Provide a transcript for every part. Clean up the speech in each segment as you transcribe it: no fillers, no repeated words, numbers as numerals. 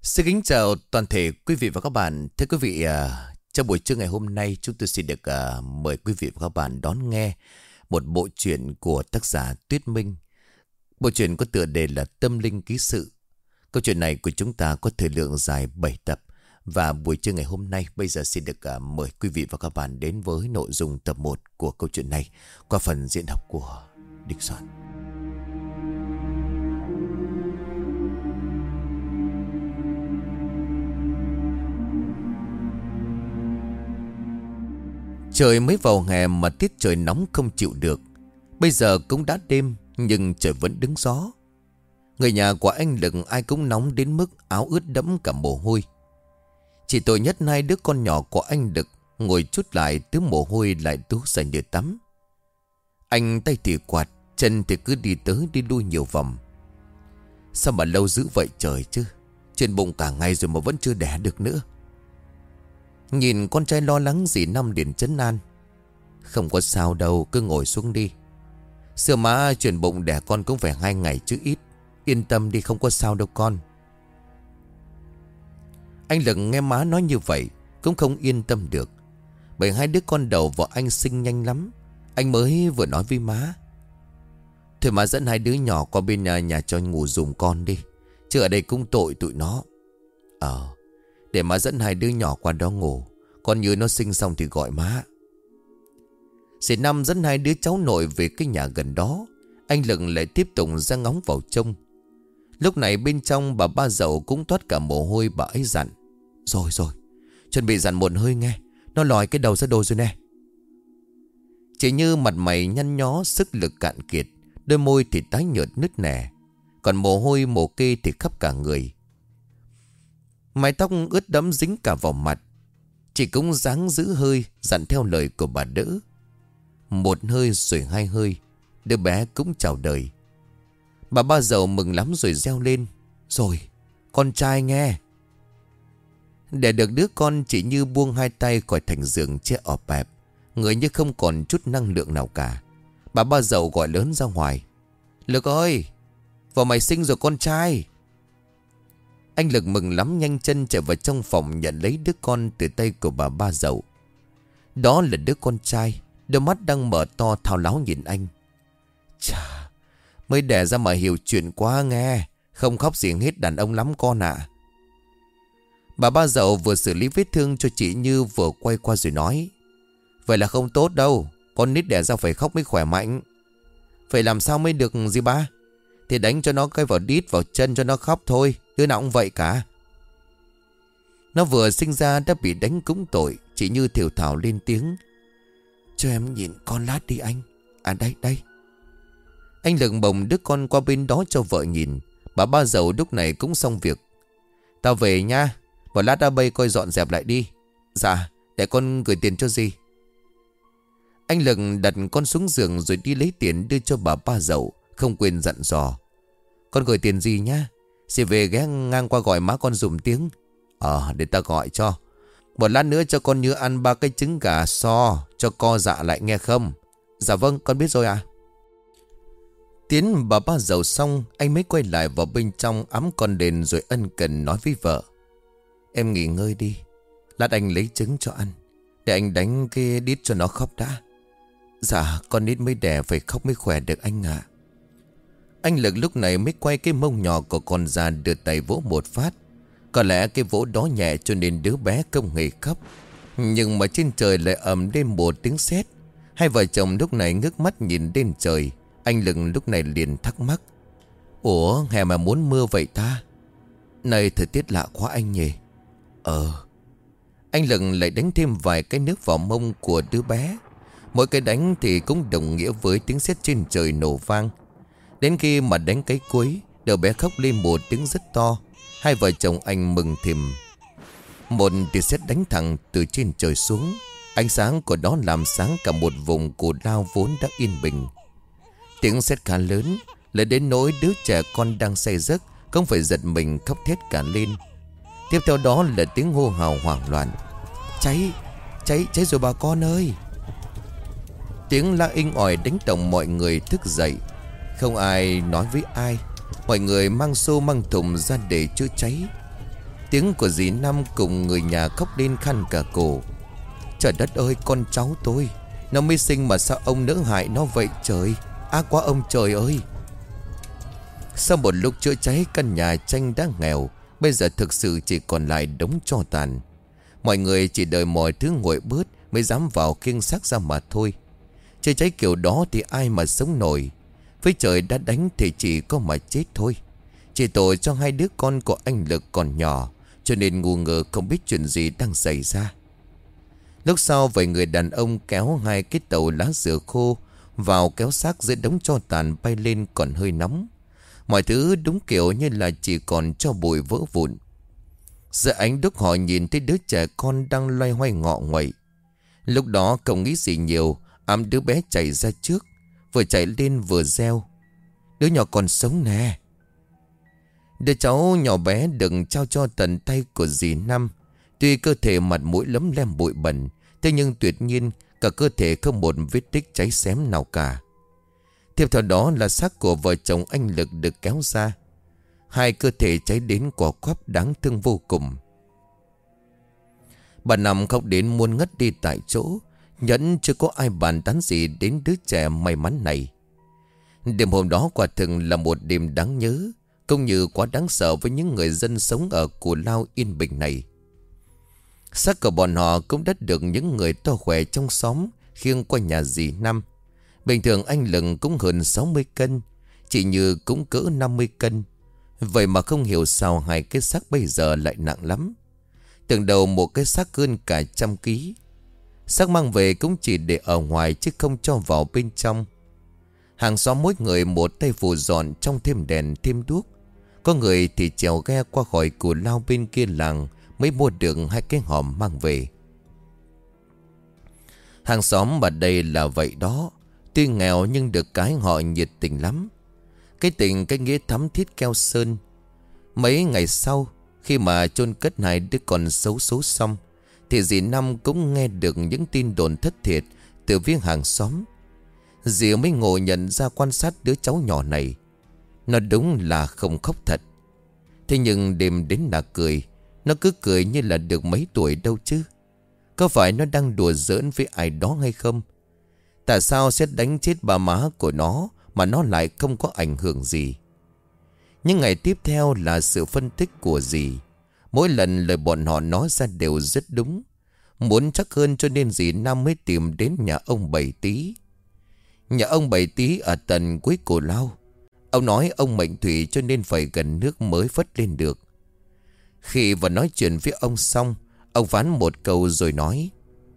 Xin kính chào toàn thể quý vị và các bạn. Thưa quý vị, trong buổi trưa ngày hôm nay chúng tôi xin được mời quý vị và các bạn đón nghe một bộ truyện của tác giả Tuyết Minh. Bộ truyện có tựa đề là Tâm Linh Ký Sự. Câu chuyện này của chúng ta có thời lượng dài 7 tập. Và buổi trưa ngày hôm nay bây giờ xin được mời quý vị và các bạn đến với nội dung tập 1 của câu chuyện này qua phần diễn đọc của Địch Soạn. Trời mới vào hè mà tiết trời nóng không chịu được. Bây giờ cũng đã đêm nhưng trời vẫn đứng gió. Người nhà của anh Lực ai cũng nóng đến mức áo ướt đẫm cả mồ hôi. Chỉ tội nhất hai đứa con nhỏ của anh Lực ngồi chút lại tứ mồ hôi lại túa ra như tắm. Anh tay thì quạt, chân thì cứ đi tới đi lui nhiều vòng. Sao mà lâu dữ vậy trời chứ? Trên bụng cả ngày rồi mà vẫn chưa đẻ được nữa. Nhìn con trai lo lắng dì Năm liền trấn an. Không có sao đâu, cứ ngồi xuống đi. Xưa má chuyển bụng đẻ con cũng phải 2 ngày chứ ít. Yên tâm đi, không có sao đâu con. Anh Lực nghe má nói như vậy cũng không yên tâm được. Bởi hai đứa con đầu vợ anh sinh nhanh lắm. Anh mới vừa nói với má. Thôi má dẫn hai đứa nhỏ qua bên nhà cho ngủ giùm con đi. Chứ ở đây cũng tội tụi nó. Để má dẫn hai đứa nhỏ qua đó ngủ. Con Như nó sinh xong thì gọi má. Dì Năm dẫn hai đứa cháu nội về cái nhà gần đó. Anh Lực lại tiếp tục ra ngóng vào trông. Lúc này bên trong bà ba dậu cũng toát cả mồ hôi. Bà ấy dặn. Rồi chuẩn bị dặn một hơi nghe. Nó lòi cái đầu ra đồi rồi nè. Chỉ như mặt mày nhăn nhó, sức lực cạn kiệt. Đôi môi thì tái nhợt nứt nẻ. Còn mồ hôi mồ kê thì khắp cả người. Mái tóc ướt đẫm dính cả vào mặt. Chị cũng dáng giữ hơi, dặn theo lời của bà đỡ. Một hơi rồi 2 hơi, đứa bé cũng chào đời. Bà ba dậu mừng lắm rồi reo lên. Rồi, con trai nghe. Để được đứa con chỉ như buông hai tay khỏi thành giường che ọp ẹp. Người như không còn chút năng lượng nào cả. Bà ba dậu gọi lớn ra ngoài. Lực ơi, vợ mày sinh rồi con trai. Anh Lực mừng lắm nhanh chân chạy vào trong phòng nhận lấy đứa con từ tay của bà ba dậu. Đó là đứa con trai, đôi mắt đang mở to thao láo nhìn anh. Chà, mới đẻ ra mà hiểu chuyện quá nghe. Không khóc gì hết, đàn ông lắm con ạ. Bà ba dậu vừa xử lý vết thương cho chị Như vừa quay qua rồi nói. Vậy là không tốt đâu, con nít đẻ ra phải khóc mới khỏe mạnh. Vậy làm sao mới được gì ba? Thì đánh cho nó cái vào đít vào chân cho nó khóc thôi. Đứa nào cũng vậy cả. Nó vừa sinh ra đã bị đánh cũng tội. Chị Như thều thào lên tiếng. Cho em nhìn con lát đi anh. À đây. Anh Lực bồng đứa con qua bên đó cho vợ nhìn. Bà ba dậu lúc này cũng xong việc. Tao về nha. Một lát đã bay coi dọn dẹp lại đi. Dạ, để con gửi tiền cho dì. Anh Lực đặt con xuống giường rồi đi lấy tiền đưa cho bà ba dậu. Không quên dặn dò. Con gửi tiền gì nhá. Dì về ghé ngang qua gọi má con dùm tiếng. Để ta gọi cho. Một lát nữa cho con Như ăn 3 cái trứng gà so cho co dạ lại nghe không? Dạ vâng, con biết rồi ạ. Tiến bà ba dậu xong, anh mới quay lại vào bên trong ấm con đền rồi ân cần nói với vợ. Em nghỉ ngơi đi. Lát anh lấy trứng cho ăn. Để anh đánh cái đít cho nó khóc đã. Dạ, con nít mới đẻ phải khóc mới khỏe được anh ạ. Anh Lực lúc này mới quay cái mông nhỏ của con ra đưa tay vỗ một phát. Có lẽ cái vỗ đó nhẹ cho nên đứa bé không hề khóc. Nhưng mà trên trời lại ầm lên một tiếng sét. Hai vợ chồng lúc này ngước mắt nhìn lên trời. Anh Lực lúc này liền thắc mắc. Ủa hè mà muốn mưa vậy ta? Này thời tiết lạ quá anh nhỉ. Anh Lực lại đánh thêm vài cái nước vào mông của đứa bé. Mỗi cái đánh thì cũng đồng nghĩa với tiếng sét trên trời nổ vang. Đến khi mà đánh cái cuối, đứa bé khóc lên một tiếng rất to. Hai vợ chồng anh mừng thìm. Một tia sét đánh thẳng từ trên trời xuống. Ánh sáng của nó làm sáng cả một vùng cù lao vốn đã yên bình. Tiếng sét khá lớn, lại đến nỗi đứa trẻ con đang say giấc không phải giật mình khóc thét cả lên. Tiếp theo đó là tiếng hô hào hoảng loạn. Cháy rồi bà con ơi. Tiếng la inh ỏi đánh động mọi người thức dậy. Không ai nói với ai. Mọi người mang xô mang thùng ra để chữa cháy. Tiếng của dì Năm cùng người nhà khóc lên khăn cả cổ. Trời đất ơi, con cháu tôi, nó mới sinh mà sao ông nỡ hại nó vậy trời. Ác quá ông trời ơi. Sau một lúc chữa cháy, căn nhà tranh đã nghèo, bây giờ thực sự chỉ còn lại đống tro tàn. Mọi người chỉ đợi mọi thứ nguội bớt mới dám vào khiêng xác ra mà thôi. Chữa cháy kiểu đó thì ai mà sống nổi. Với trời đã đánh thì chỉ có mà chết thôi. Chỉ tội cho hai đứa con của anh Lực còn nhỏ, cho nên ngu ngơ không biết chuyện gì đang xảy ra. Lúc sau vài người đàn ông kéo hai cái tàu lá dừa khô vào kéo xác giữa đống tro tàn bay lên còn hơi nóng. Mọi thứ đúng kiểu như là chỉ còn cho bụi vỡ vụn. Giữa ánh đuốc họ nhìn thấy đứa trẻ con đang loay hoay ngọ nguậy. Lúc đó không nghĩ gì nhiều, ẵm đứa bé chạy ra trước, vừa chạy lên vừa reo: đứa nhỏ còn sống nè. Đứa cháu nhỏ bé được trao cho tận tay của dì Năm. Tuy cơ thể mặt mũi lấm lem bụi bẩn, thế nhưng tuyệt nhiên cả cơ thể không một vết tích cháy xém nào cả. Tiếp theo đó là xác của vợ chồng anh Lực được kéo ra. Hai cơ thể cháy đến quả quắp đáng thương vô cùng. Bà Năm khóc đến muốn ngất đi tại chỗ. Nhẫn chưa có ai bàn tán gì đến đứa trẻ may mắn này. Đêm hôm đó quả thực là một đêm đáng nhớ, cũng như quá đáng sợ với những người dân sống ở Cù Lao yên bình này. Xác của bọn họ cũng đã được những người to khỏe trong xóm khiêng qua nhà dì Năm. Bình thường anh Lực cũng hơn 60 cân, chị Như cũng cỡ 50 cân. Vậy mà không hiểu sao hai cái xác bây giờ lại nặng lắm. Tưởng đầu một cái xác hơn cả 100 ký. Xác mang về cũng chỉ để ở ngoài chứ không cho vào bên trong. Hàng xóm mỗi người một tay phủ dọn trong thêm đèn thêm đuốc. Có người thì trèo ghe qua khỏi Cù Lao bên kia làng mới mua được hai cái hòm mang về. Hàng xóm ở đây là vậy đó. Tuy nghèo nhưng được cái họ nhiệt tình lắm. Cái tình cái nghĩa thắm thiết keo sơn. Mấy ngày sau, khi mà chôn cất hai đứa con xấu số xong, thì dì Năm cũng nghe được những tin đồn thất thiệt từ phía hàng xóm. Dì mới ngồi nhận ra quan sát đứa cháu nhỏ này. Nó đúng là không khóc thật. Thế nhưng đêm đến là cười. Nó cứ cười như là được mấy tuổi đâu chứ. Có phải nó đang đùa giỡn với ai đó hay không? Tại sao sẽ đánh chết bà má của nó mà nó lại không có ảnh hưởng gì? Những ngày tiếp theo là sự phân tích của dì. Mỗi lần lời bọn họ nói ra đều rất đúng. Muốn chắc hơn cho nên dì Năm mới tìm đến nhà ông Bảy Tý. Nhà ông Bảy Tý ở tận cuối Cù Lao. Ông nói ông mệnh thủy cho nên phải gần nước mới vớt lên được. Khi vừa nói chuyện với ông xong, ông phán một câu rồi nói: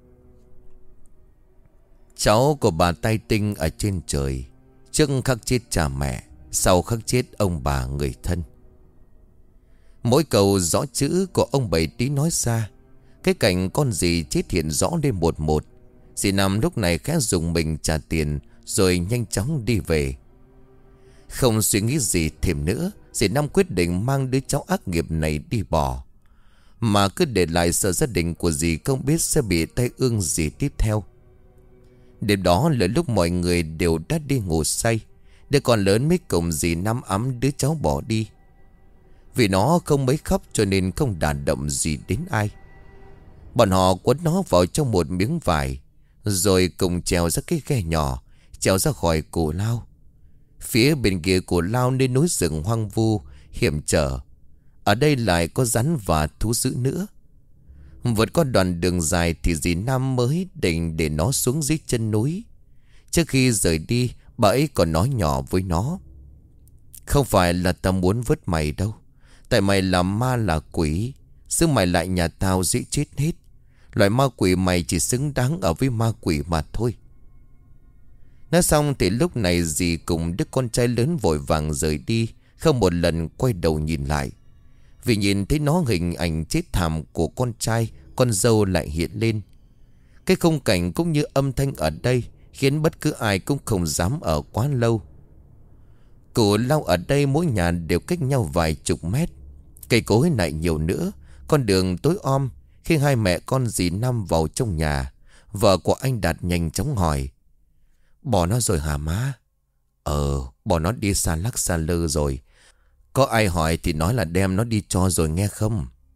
cháu của bà tay tinh ở trên trời, trước khắc chết cha mẹ, sau khắc chết ông bà người thân. Mỗi câu rõ chữ của ông Bảy Tý nói ra, cái cảnh con dì chết hiện rõ lên một một. Dì Năm lúc này khẽ dùng mình trả tiền rồi nhanh chóng đi về. Không suy nghĩ gì thêm nữa, dì Năm quyết định mang đứa cháu ác nghiệp này đi bỏ. Mà cứ để lại sợ gia đình của dì không biết sẽ bị tai ương gì tiếp theo. Đêm đó là lúc mọi người đều đã đi ngủ say. Đứa con lớn mới cùng dì Năm ẵm đứa cháu bỏ đi. Vì nó không mấy khóc cho nên không đả động gì đến ai. Bọn họ quấn nó vào trong một miếng vải, rồi cùng trèo ra cái ghe nhỏ, trèo ra khỏi Cù Lao. Phía bên kia Cù Lao nên núi rừng hoang vu, hiểm trở. Ở đây lại có rắn và thú dữ nữa. Vượt qua đoạn đường dài thì dì Năm mới định để nó xuống dưới chân núi. Trước khi rời đi, bà ấy còn nói nhỏ với nó: không phải là tao muốn vớt mày đâu. Tại mày là ma là quỷ, giữ mày lại nhà tao dễ chết hết. Loại ma quỷ mày chỉ xứng đáng ở với ma quỷ mà thôi. Nói xong thì lúc này dì cùng đứa con trai lớn vội vàng rời đi, không một lần quay đầu nhìn lại. Vì nhìn thấy nó, hình ảnh chết thảm của con trai, con dâu lại hiện lên. Cái khung cảnh cũng như âm thanh ở đây khiến bất cứ ai cũng không dám ở quá lâu. Cù Lao ở đây mỗi nhà đều cách nhau vài chục mét. Cây cối lại nhiều nữa. Con đường tối om. Khi hai mẹ con dì Năm vào trong nhà, vợ của anh Đạt nhanh chóng hỏi: bỏ nó rồi hả má? Bỏ nó đi xa lắc xa lơ rồi. Có ai hỏi thì nói là đem nó đi cho rồi nghe không?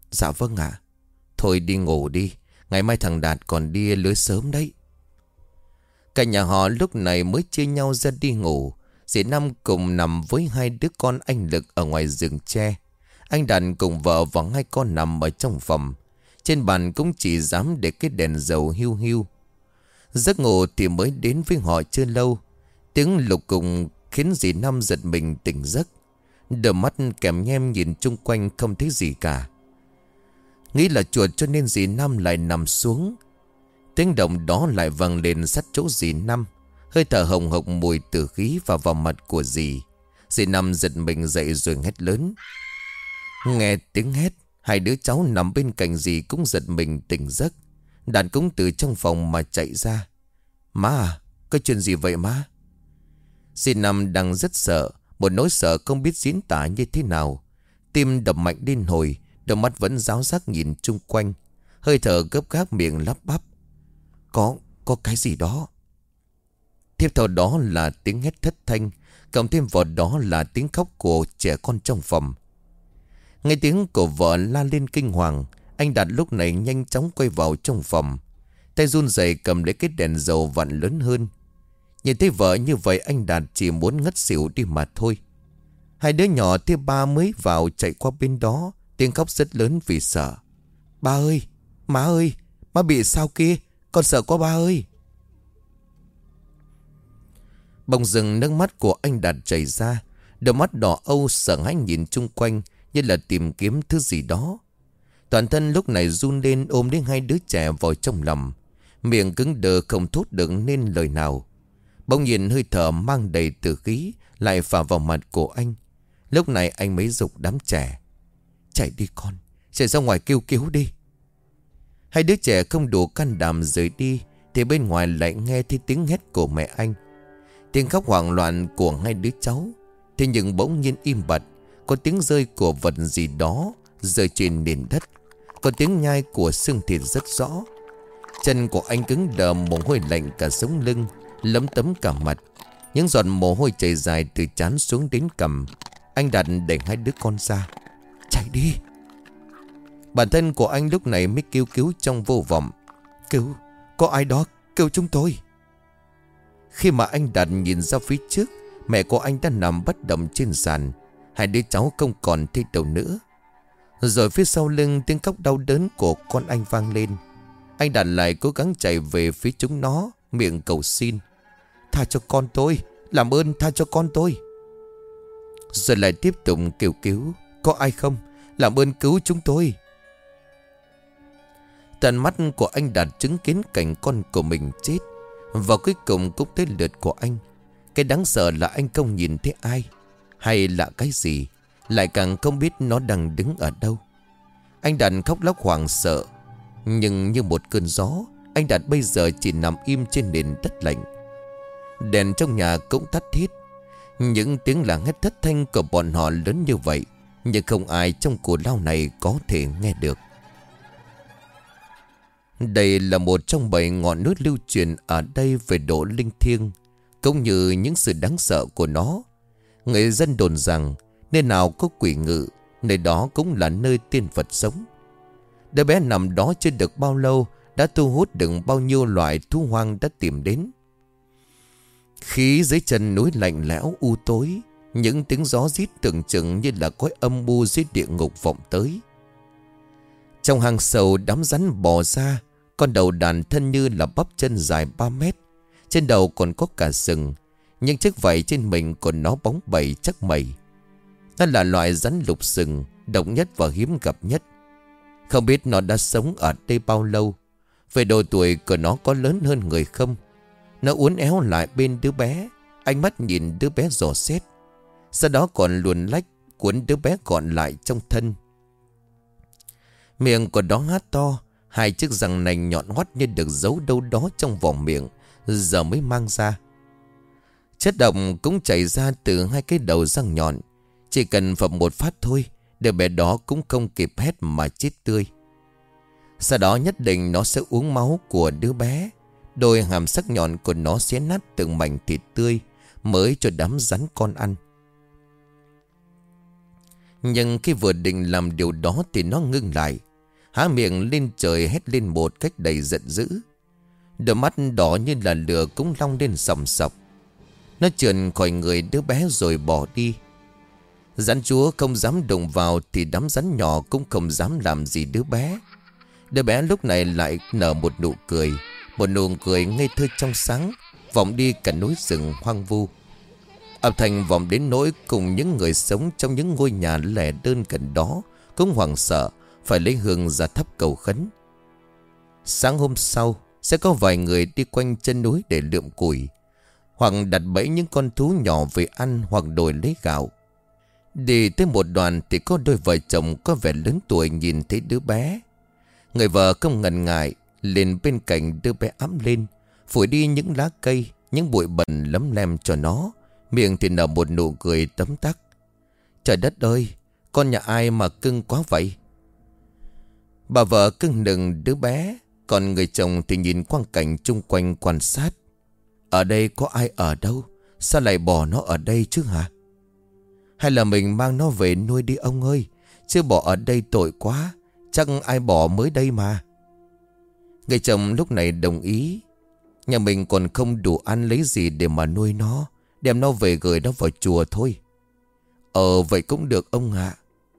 Dạ vâng ạ. Thôi đi ngủ đi, ngày mai thằng Đạt còn đi lưới sớm đấy. Cả nhà họ lúc này mới chia nhau ra đi ngủ. Dì Năm cùng nằm với hai đứa con anh Lực ở ngoài rừng tre. Anh Đạt cùng vợ và hai con nằm ở trong phòng. Trên bàn cũng chỉ dám để cái đèn dầu hiu hiu. Giấc ngủ thì mới đến với họ chưa lâu. Tiếng lục cùng khiến dì Năm giật mình tỉnh giấc. Đôi mắt kèm nhem nhìn chung quanh không thấy gì cả. Nghĩ là chuột cho nên dì Năm lại nằm xuống. Tiếng động đó lại vang lên sát chỗ dì Năm. Hơi thở hồng hộc mùi tử khí vào mặt của dì. Dì Năm giật mình dậy rồi hét lớn. Nghe tiếng hét, hai đứa cháu nằm bên cạnh dì cũng giật mình tỉnh giấc. Đạt cũng từ trong phòng mà chạy ra. Má à, có chuyện gì vậy má? Dì Năm đang rất sợ. Một nỗi sợ không biết diễn tả như thế nào. Tim đập mạnh liên hồi. Đôi mắt vẫn ráo rác nhìn chung quanh. Hơi thở gấp gáp miệng lắp bắp. Có cái gì đó. Tiếp theo đó là tiếng hét thất thanh. Cộng thêm vào đó là tiếng khóc của trẻ con trong phòng. Nghe tiếng của vợ la lên kinh hoàng. Anh Đạt lúc này nhanh chóng quay vào trong phòng. Tay run rẩy cầm lấy cái đèn dầu vặn lớn hơn. Nhìn thấy vợ như vậy anh Đạt chỉ muốn ngất xỉu đi mà thôi. Hai đứa nhỏ thứ ba mới vào chạy qua bên đó. Tiếng khóc rất lớn vì sợ. Ba ơi, má bị sao kia, con sợ quá ba ơi. Bỗng dưng nước mắt của anh Đạt chảy ra. Đôi mắt đỏ âu sợ hãi nhìn chung quanh như là tìm kiếm thứ gì đó. Toàn thân lúc này run lên ôm đến hai đứa trẻ vào trong lòng. Miệng cứng đờ không thốt được nên lời nào. Bỗng nhìn hơi thở mang đầy tử khí lại phả vào mặt của anh. Lúc này anh mới giục đám trẻ. Chạy đi con, chạy ra ngoài kêu cứu đi. Hai đứa trẻ không đủ can đảm rời đi thì bên ngoài lại nghe thấy tiếng hét của mẹ anh. Tiếng khóc hoảng loạn của hai đứa cháu. Thế nhưng bỗng nhiên im bặt. Có tiếng rơi của vật gì đó rơi trên nền đất. Có tiếng nhai của xương thịt rất rõ. Chân của anh cứng đờ, mồ hôi lạnh cả sống lưng, lấm tấm cả mặt. Những giọt mồ hôi chảy dài từ trán xuống đến cằm. Anh Đạt đẩy hai đứa con ra. Chạy đi. Bản thân của anh lúc này mới kêu cứu trong vô vọng. Cứu, có ai đó kêu chúng tôi. Khi mà anh Đạt nhìn ra phía trước, mẹ của anh đã nằm bất động trên sàn. Hai đứa cháu không còn thấy đâu nữa. Rồi phía sau lưng tiếng khóc đau đớn của con anh vang lên. Anh Đạt lại cố gắng chạy về phía chúng nó, miệng cầu xin. Tha cho con tôi, làm ơn tha cho con tôi. Rồi lại tiếp tục kêu cứu. Có ai không? Làm ơn cứu chúng tôi. Tận mắt của anh Đạt chứng kiến cảnh con của mình chết. Và cuối cùng cũng tới lượt của anh. Cái đáng sợ là anh không nhìn thấy ai hay là cái gì. Lại càng không biết nó đang đứng ở đâu. Anh Đạt khóc lóc hoảng sợ. Nhưng như một cơn gió, anh Đạt bây giờ chỉ nằm im trên nền đất lạnh. Đèn trong nhà cũng tắt hết. Những tiếng la hét thất thanh của bọn họ lớn như vậy, nhưng không ai trong cù lao này có thể nghe được. Đây là một trong 7 ngọn núi lưu truyền ở đây về độ linh thiêng, cũng như những sự đáng sợ của nó. Người dân đồn rằng nơi nào có quỷ ngự, nơi đó cũng là nơi tiên Phật sống. Đứa bé nằm đó chưa được bao lâu đã thu hút được bao nhiêu loại thú hoang đã tìm đến. Khí dưới chân núi lạnh lẽo u tối, những tiếng gió rít tưởng chừng như là cõi âm u dưới địa ngục vọng tới. Trong hang sâu đám rắn bò ra, con đầu đàn thân như là bắp chân dài 3 mét. Trên đầu còn có cả sừng, nhưng chiếc vảy trên mình của nó bóng bẩy chắc mẩy. Nó là loại rắn lục sừng, độc nhất và hiếm gặp nhất. Không biết nó đã sống ở đây bao lâu. Về độ tuổi của nó có lớn hơn người không? Nó uốn éo lại bên đứa bé, ánh mắt nhìn đứa bé dò xét. Sau đó còn luồn lách cuốn đứa bé gọn lại trong thân. Miệng của nó há to, hai chiếc răng nành nhọn hoắt như được giấu đâu đó trong vòng miệng, giờ mới mang ra. Chất độc cũng chảy ra từ hai cái đầu răng nhọn. Chỉ cần phập một phát thôi, đứa bé đó cũng không kịp hét mà chết tươi. Sau đó nhất định nó sẽ uống máu của đứa bé. Đôi hàm sắc nhọn của nó xé nát từng mảnh thịt tươi mới cho đám rắn con ăn. Nhưng khi vừa định làm điều đó thì nó ngưng lại, há miệng lên trời hét lên một cách đầy giận dữ. Đôi mắt đỏ như là lửa cũng long lên sòng sọc. Nó trườn khỏi người đứa bé rồi bỏ đi. Rắn chúa không dám đụng vào thì đám rắn nhỏ cũng không dám làm gì đứa bé. Đứa bé lúc này lại nở một nụ cười, một nụ cười ngây thơ trong sáng, vọng đi cả núi rừng hoang vu. Âm thanh vọng đến nỗi cùng những người sống trong những ngôi nhà lẻ đơn gần đó cũng hoảng sợ, phải lấy hương ra thắp cầu khấn. Sáng hôm sau sẽ có vài người đi quanh chân núi để lượm củi, hoặc đặt bẫy những con thú nhỏ về ăn, hoặc đổi lấy gạo. Đi tới một đoàn thì có đôi vợ chồng có vẻ lớn tuổi nhìn thấy đứa bé. Người vợ không ngần ngại lên bên cạnh đứa bé ẵm lên, phủi đi những lá cây, những bụi bẩn lấm lem cho nó, miệng thì nở một nụ cười tấm tắc. Trời đất ơi, con nhà ai mà cưng quá vậy? Bà vợ cưng nựng đứa bé, còn người chồng thì nhìn quang cảnh chung quanh quan sát. Ở đây có ai ở đâu? Sao lại bỏ nó ở đây chứ hả? Hay là mình mang nó về nuôi đi ông ơi? Chứ bỏ ở đây tội quá, chắc ai bỏ mới đây mà. Người chồng lúc này đồng ý. Nhà mình còn không đủ ăn lấy gì để mà nuôi nó, đem nó về gửi nó vào chùa thôi. Vậy cũng được ông ạ.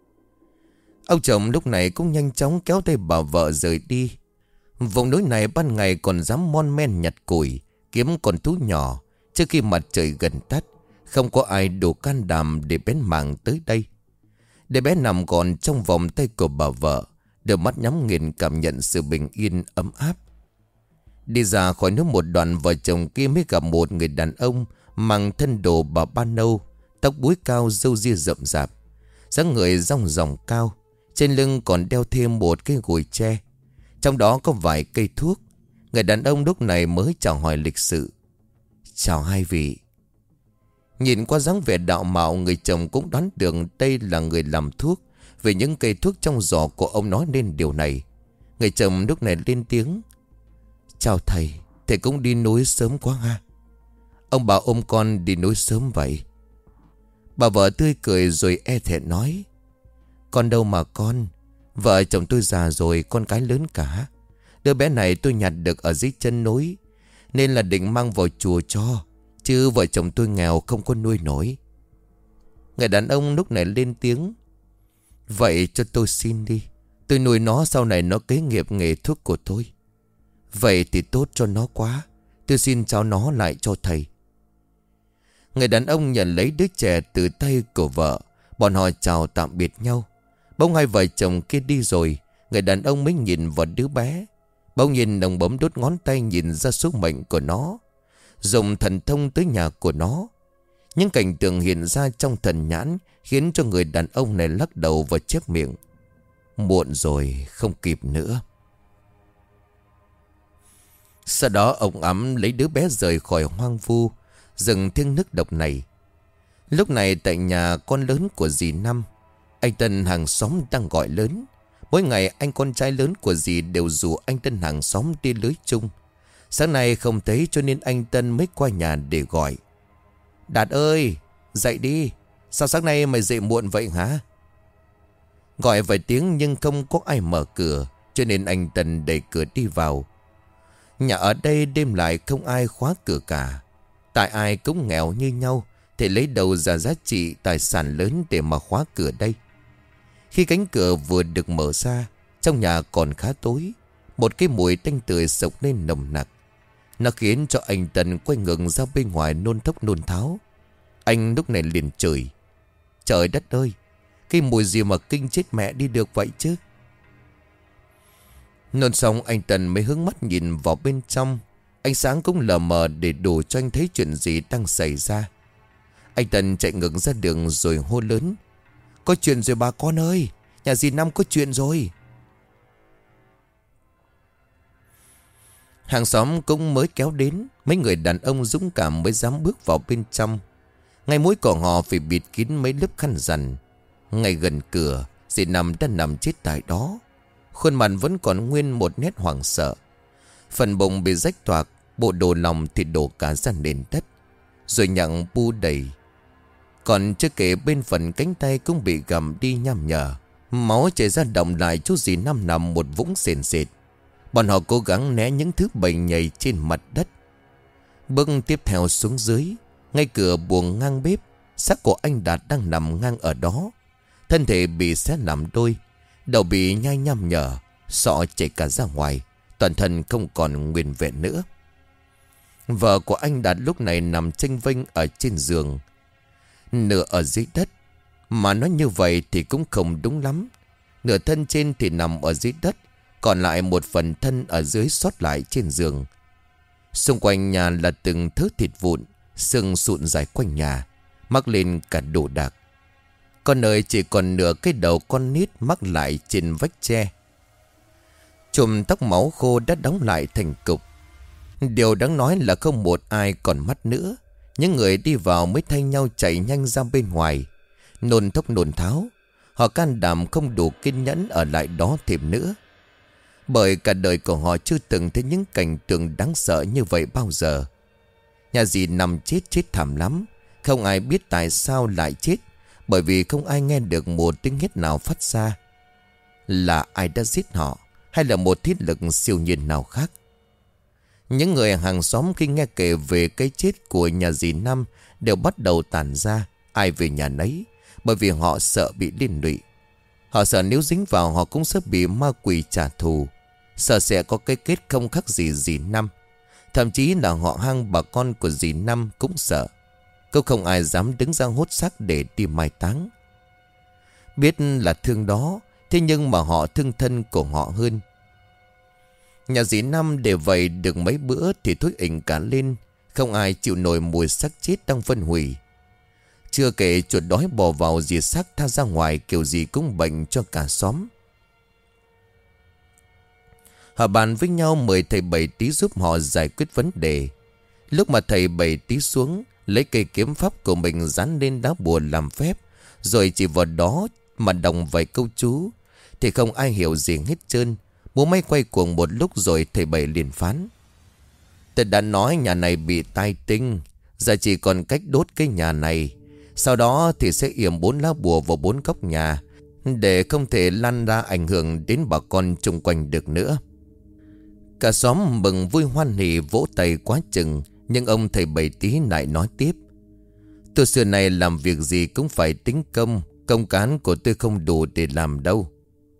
Ông chồng lúc này cũng nhanh chóng kéo tay bà vợ rời đi. Vùng núi này ban ngày còn dám mon men nhặt củi, kiếm con thú nhỏ. Trước khi mặt trời gần tắt, không có ai đủ can đảm để bén mảng tới đây. Để bé nằm gọn trong vòng tay của bà vợ, đôi mắt nhắm nghiền cảm nhận sự bình yên ấm áp. Đi ra khỏi núi một đoạn, vợ chồng kia mới gặp một người đàn ông mang thân đồ bà ba nâu, tóc búi cao, râu ria rậm rạp, dáng người rong ròng cao. Trên lưng còn đeo thêm một cái gùi tre, trong đó có vài cây thuốc. Người đàn ông lúc này mới chào hỏi lịch sự. Chào hai vị. Nhìn qua dáng vẻ đạo mạo, người chồng cũng đoán được đây là người làm thuốc, vì những cây thuốc trong giỏ của ông nói nên điều này. Người chồng lúc này lên tiếng. Chào thầy, thầy cũng đi núi sớm quá ha? Ông bảo ôm con đi núi sớm vậy. Bà vợ tươi cười rồi e thẹn nói. Con đâu mà con, vợ chồng tôi già rồi, con cái lớn cả. Đứa bé này tôi nhặt được ở dưới chân núi, nên là định mang vào chùa cho, chứ vợ chồng tôi nghèo không có nuôi nổi. Người đàn ông lúc này lên tiếng. Vậy cho tôi xin đi, tôi nuôi nó, sau này nó kế nghiệp nghề thuốc của tôi. Vậy thì tốt cho nó quá, tôi xin trao nó lại cho thầy. Người đàn ông nhận lấy đứa trẻ từ tay của vợ. Bọn họ chào tạm biệt nhau. Bỗng hai vợ chồng kia đi rồi, người đàn ông mới nhìn vào đứa bé. Bỗng nhìn ông bấm đốt ngón tay nhìn ra số mệnh của nó, dùng thần thông tới nhà của nó. Những cảnh tượng hiện ra trong thần nhãn khiến cho người đàn ông này lắc đầu và chép miệng. Muộn rồi, không kịp nữa. Sau đó ông ấm lấy đứa bé rời khỏi hoang vu rừng thiêng nước độc này. Lúc này tại nhà con lớn của dì Năm, anh Tân hàng xóm đang gọi lớn. Mỗi ngày anh con trai lớn của dì đều rủ anh Tân hàng xóm đi lưới chung. Sáng nay không thấy cho nên anh Tân mới qua nhà để gọi. Đạt ơi, dậy đi. Sao sáng nay mày dậy muộn vậy hả? Gọi vài tiếng nhưng không có ai mở cửa, cho nên anh Tân đẩy cửa đi vào. Nhà ở đây đêm lại không ai khóa cửa cả. Tại ai cũng nghèo như nhau, thì lấy đầu ra giá trị tài sản lớn để mà khóa cửa đây. Khi cánh cửa vừa được mở ra, trong nhà còn khá tối. Một cái mùi tanh tưởi sộc lên nồng nặc. Nó khiến cho anh Tân quay ngừng ra bên ngoài nôn thốc nôn tháo. Anh lúc này liền chửi. Trời đất ơi, cái mùi gì mà kinh chết mẹ đi được vậy chứ? Nôn xong anh Tân mới hướng mắt nhìn vào bên trong. Ánh sáng cũng lờ mờ để đủ cho anh thấy chuyện gì đang xảy ra. Anh Tân chạy ngược ra đường rồi hô lớn. Có chuyện rồi bà con ơi, nhà dì Năm có chuyện rồi. Hàng xóm cũng mới kéo đến. Mấy người đàn ông dũng cảm mới dám bước vào bên trong. Ngay mũi của họ phải bịt kín mấy lớp khăn rằn. Ngay gần cửa, dì Năm đã nằm chết tại đó. Khuôn mặt vẫn còn nguyên một nét hoảng sợ. Phần bụng bị rách toạc, bộ đồ lòng thì đổ cả ra nền đất, rồi nhặng bu đầy. Còn chưa kể bên phần cánh tay cũng bị gặm đi nham nhở. Máu chảy ra động lại chú dì Năm nằm một vũng sền sệt. Bọn họ cố gắng né những thứ bệnh nhầy trên mặt đất. Bước tiếp theo xuống dưới, ngay cửa buồng ngang bếp, xác của anh Đạt đang nằm ngang ở đó. Thân thể bị xé làm đôi, đầu bị nhai nham nhở, sọ chảy cả ra ngoài, toàn thân không còn nguyên vẹn nữa. Vợ của anh Đạt lúc này nằm chênh vênh ở trên giường, nửa ở dưới đất. Mà nói như vậy thì cũng không đúng lắm. Nửa thân trên thì nằm ở dưới đất, còn lại một phần thân ở dưới sót lại trên giường. Xung quanh nhà là từng thớ thịt vụn, xương sụn dài quanh nhà, mắc lên cả đồ đạc. Có nơi chỉ còn nửa cái đầu con nít mắc lại trên vách tre. Chùm tóc máu khô đã đóng lại thành cục. Điều đáng nói là không một ai còn mắt nữa. Những người đi vào mới thay nhau chạy nhanh ra bên ngoài, nôn thốc nôn tháo. Họ can đảm không đủ kiên nhẫn ở lại đó thêm nữa, bởi cả đời của họ chưa từng thấy những cảnh tượng đáng sợ như vậy bao giờ. Nhà dì Năm chết thảm lắm. Không ai biết tại sao lại chết, bởi vì không ai nghe được một tiếng hét nào phát ra. Là ai đã giết họ, hay là một thiết lực siêu nhiên nào khác? Những người hàng xóm khi nghe kể về cái chết của nhà dì Năm đều bắt đầu tản ra, ai về nhà nấy, bởi vì họ sợ bị liên lụy. Họ sợ nếu dính vào họ cũng sẽ bị ma quỷ trả thù, sợ sẽ có cái kết không khác gì dì Năm. Thậm chí là họ Hang, bà con của dì Năm cũng sợ. Cũng không ai dám đứng ra hốt xác để đi mai táng. Biết là thương đó, thế nhưng mà họ thương thân của họ hơn. Nhà dì Năm để vậy được mấy bữa thì thối ỉnh cả lên. Không ai chịu nổi mùi xác chết đang phân hủy. Chưa kể chuột đói bò vào dì xác tha ra ngoài, kiểu gì cũng bệnh cho cả xóm. Họ bàn với nhau mời thầy Bảy Tí giúp họ giải quyết vấn đề. Lúc mà thầy Bảy Tí xuống, lấy cây kiếm pháp của mình dán lên đá bùa làm phép, rồi chỉ vào đó mà đọc vài câu chú, thì không ai hiểu gì hết trơn. Bố máy quay cuồng một lúc rồi thầy Bảy liền phán: "Tôi đã nói nhà này bị tai tinh, giờ chỉ còn cách đốt cái nhà này. Sau đó thì sẽ yểm 4 lá bùa vào 4 góc nhà, để không thể lan ra ảnh hưởng đến bà con chung quanh được nữa." Cả xóm mừng vui hoan hỉ vỗ tay quá chừng. Nhưng ông thầy Bảy Tí lại nói tiếp: "Tôi xưa này làm việc gì cũng phải tính công, công cán của tôi không đủ để làm đâu."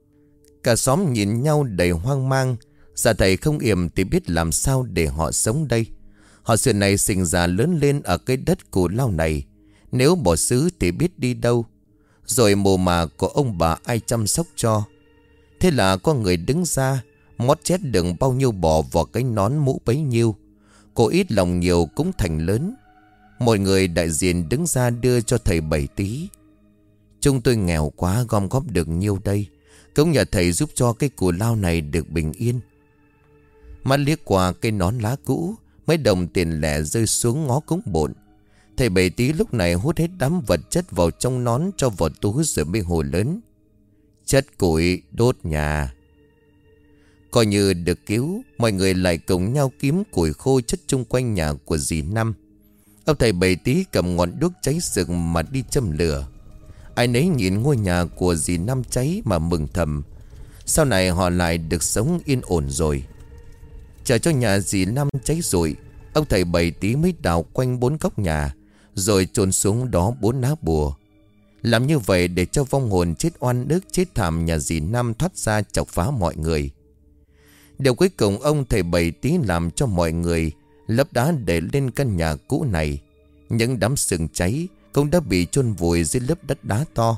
Cả xóm nhìn nhau đầy hoang mang. Dạ thầy không yểm thì biết làm sao để họ sống đây. Họ xưa này sinh ra lớn lên ở cái đất cù lao này, nếu bỏ xứ thì biết đi đâu. Rồi mồ mả của ông bà ai chăm sóc cho. Thế là có người đứng ra mót chét đựng bao nhiêu bò vào cái nón mũ bấy nhiêu. Cô ít lòng nhiều cũng thành lớn. Mọi người đại diện đứng ra đưa cho thầy Bảy Tí. "Chúng tôi nghèo quá, gom góp được nhiêu đây, cũng nhờ thầy giúp cho cái cù lao này được bình yên." Mắt liếc qua cây nón lá cũ, mấy đồng tiền lẻ rơi xuống ngó cũng bộn. Thầy Bảy Tí lúc này hút hết đám vật chất vào trong nón, cho vào túi rồi mới hồ lớn: "Chất củi đốt nhà." Coi như được cứu, mọi người lại cùng nhau kiếm củi khô chất chung quanh nhà của dì Năm. Ông thầy Bảy Tí cầm ngọn đuốc cháy rực mà đi châm lửa. Ai nấy nhìn ngôi nhà của dì Năm cháy mà mừng thầm. Sau này họ lại được sống yên ổn rồi. Chờ cho nhà dì Năm cháy rồi, ông thầy Bảy Tí mới đào quanh 4 góc nhà, rồi chôn xuống đó 4 lá bùa. Làm như vậy để cho vong hồn chết oan ức chết thảm nhà dì Năm thoát ra chọc phá mọi người. Điều cuối cùng ông thầy Bảy Tí làm cho mọi người lấp đá để lên căn nhà cũ này. Những đám sừng cháy cũng đã bị chôn vùi dưới lớp đất đá to.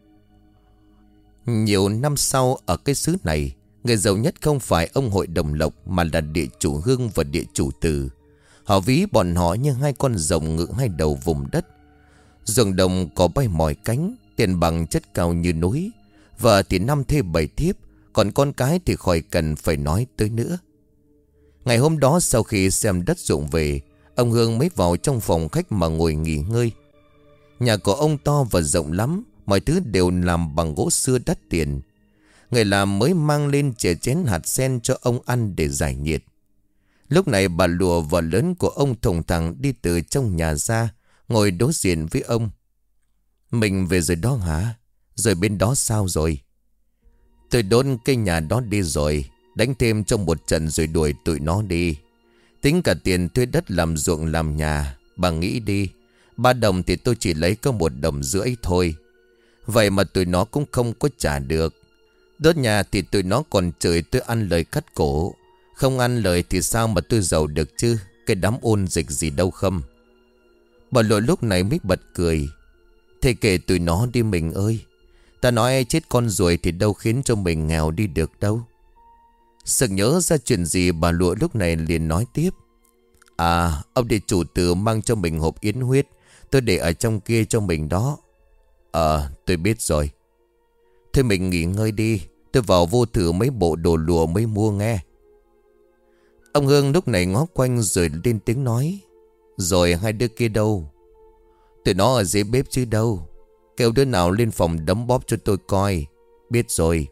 Nhiều năm sau ở cái xứ này, người giàu nhất không phải ông hội đồng lộc, mà là địa chủ Hương và địa chủ Từ. Họ ví bọn họ như hai con rồng ngự hai đầu vùng đất. Ruộng đồng có bay mỏi cánh, tiền bằng chất cao như núi. Vợ thì 5 thê 7 thiếp, còn con cái thì khỏi cần phải nói tới nữa. Ngày hôm đó sau khi xem đất ruộng về, ông Hương mới vào trong phòng khách mà ngồi nghỉ ngơi. Nhà của ông to và rộng lắm, mọi thứ đều làm bằng gỗ xưa đắt tiền. Người làm mới mang lên chè chén hạt sen cho ông ăn để giải nhiệt. Lúc này bà Lùa, vợ lớn của ông, thùng thẳng đi từ trong nhà ra, ngồi đối diện với ông. Mình về rồi đó hả? Rồi bên đó sao rồi? Tôi đốt cái nhà đó đi rồi. Đánh thêm trong một trận rồi đuổi tụi nó đi. Tính cả tiền thuê đất làm ruộng làm nhà. Bà nghĩ đi. 3 đồng thì tôi chỉ lấy có 1,5 đồng thôi. Vậy mà tụi nó cũng không có trả được. Đốt nhà thì tụi nó còn chửi tôi ăn lời cắt cổ. Không ăn lời thì sao mà tôi giàu được chứ? Cái đám ôn dịch gì đâu không. Bà Lụa lúc này mới bật cười. Thế kể tụi nó đi mình ơi. Ta nói chết con ruồi thì đâu khiến cho mình nghèo đi được đâu. Sực nhớ ra chuyện gì, bà Lụa lúc này liền nói tiếp. À, ông để chủ tử mang cho mình hộp yến huyết. Tôi để ở trong kia cho mình đó. Tôi biết rồi. Thôi mình nghỉ ngơi đi. Tôi vào vô thử mấy bộ đồ lụa mới mua nghe. Ông Hương lúc này ngó quanh rồi lên tiếng nói. Rồi hai đứa kia đâu? Tụi nó ở dưới bếp chứ đâu. Kêu đứa nào lên phòng đấm bóp cho tôi coi. Biết rồi.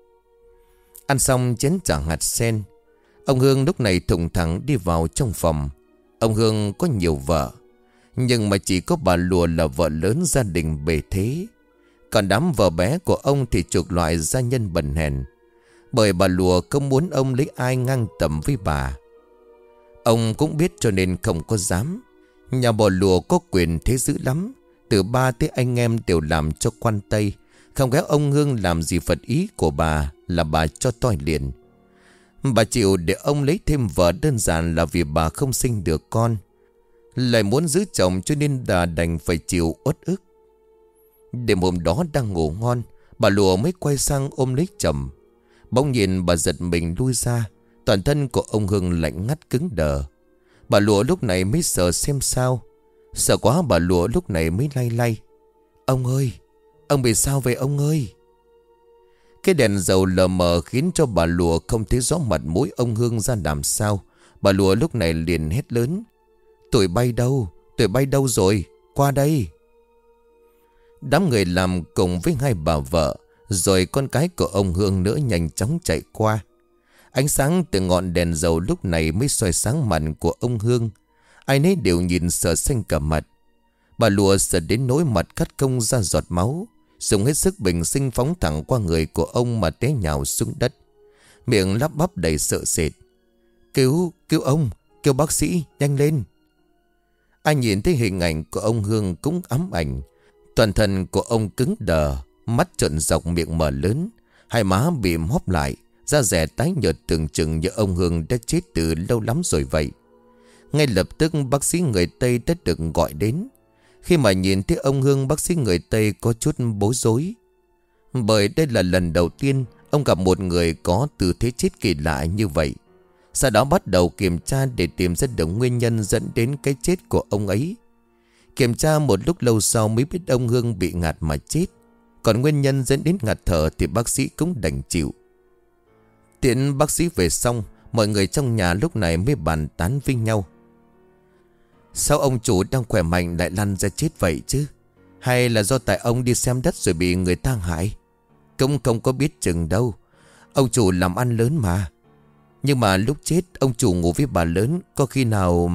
Ăn xong chén chả hạt sen, ông Hương lúc này thùng thẳng đi vào trong phòng. Ông Hương có nhiều vợ, nhưng mà chỉ có bà Lụa là vợ lớn gia đình bề thế. Còn đám vợ bé của ông thì thuộc loại gia nhân bần hèn. Bởi bà Lụa không muốn ông lấy ai ngang tầm với bà. Ông cũng biết cho nên không có dám. Nhà bà Lụa có quyền thế dữ lắm. Từ ba tới anh em đều làm cho quan tây. Không khéo ông Hương làm gì phật ý của bà là bà cho toi liền. Bà chịu để ông lấy thêm vợ đơn giản là vì bà không sinh được con. Lại muốn giữ chồng cho nên bà đành phải chịu uất ức. Đêm hôm đó đang ngủ ngon, bà Lụa mới quay sang ôm lấy chồng. Bỗng nhìn bà giật mình lui ra. Toàn thân của ông Hương lạnh ngắt cứng đờ. Bà Lụa lúc này mới sợ xem sao. Sợ quá bà Lụa lúc này mới lay lay. Ông ơi, ông bị sao vậy ông ơi? Cái đèn dầu lờ mờ khiến cho bà Lụa không thấy rõ mặt mũi ông Hương ra làm sao. Bà Lụa lúc này liền hét lớn. Tụi bay đâu? Tụi bay đâu rồi? Qua đây. Đám người làm cùng với hai bà vợ rồi con cái của ông Hương nữa nhanh chóng chạy qua. Ánh sáng từ ngọn đèn dầu lúc này mới soi sáng mặt của ông Hương. Ai nấy đều nhìn sợ xanh cả mặt. Bà Lụa sợ đến nỗi mặt cắt công ra giọt máu, dùng hết sức bình sinh phóng thẳng qua người của ông mà té nhào xuống đất. Miệng lắp bắp đầy sợ sệt. Cứu ông, kêu bác sĩ, nhanh lên. Ai nhìn thấy hình ảnh của ông Hương cũng ám ảnh. Toàn thân của ông cứng đờ, mắt trợn dọc, miệng mở lớn, hai má bị hóp lại, da dẻ tái nhợt tưởng chừng như ông Hương đã chết từ lâu lắm rồi vậy. Ngay lập tức bác sĩ người Tây đã được gọi đến. Khi mà nhìn thấy ông Hương, bác sĩ người Tây có chút bối rối. Bởi đây là lần đầu tiên ông gặp một người có tư thế chết kỳ lạ như vậy. Sau đó bắt đầu kiểm tra để tìm ra được nguyên nhân dẫn đến cái chết của ông ấy. Kiểm tra một lúc lâu sau mới biết ông Hương bị ngạt mà chết. Còn nguyên nhân dẫn đến ngạt thở thì bác sĩ cũng đành chịu. Tiện bác sĩ về xong, mọi người trong nhà lúc này mới bàn tán với nhau. Sao ông chủ đang khỏe mạnh lại lăn ra chết vậy chứ? Hay là do tại ông đi xem đất rồi bị người ta hại? Cũng không có biết chừng đâu. Ông chủ làm ăn lớn mà. Nhưng mà lúc chết ông chủ ngủ với bà lớn, có khi nào...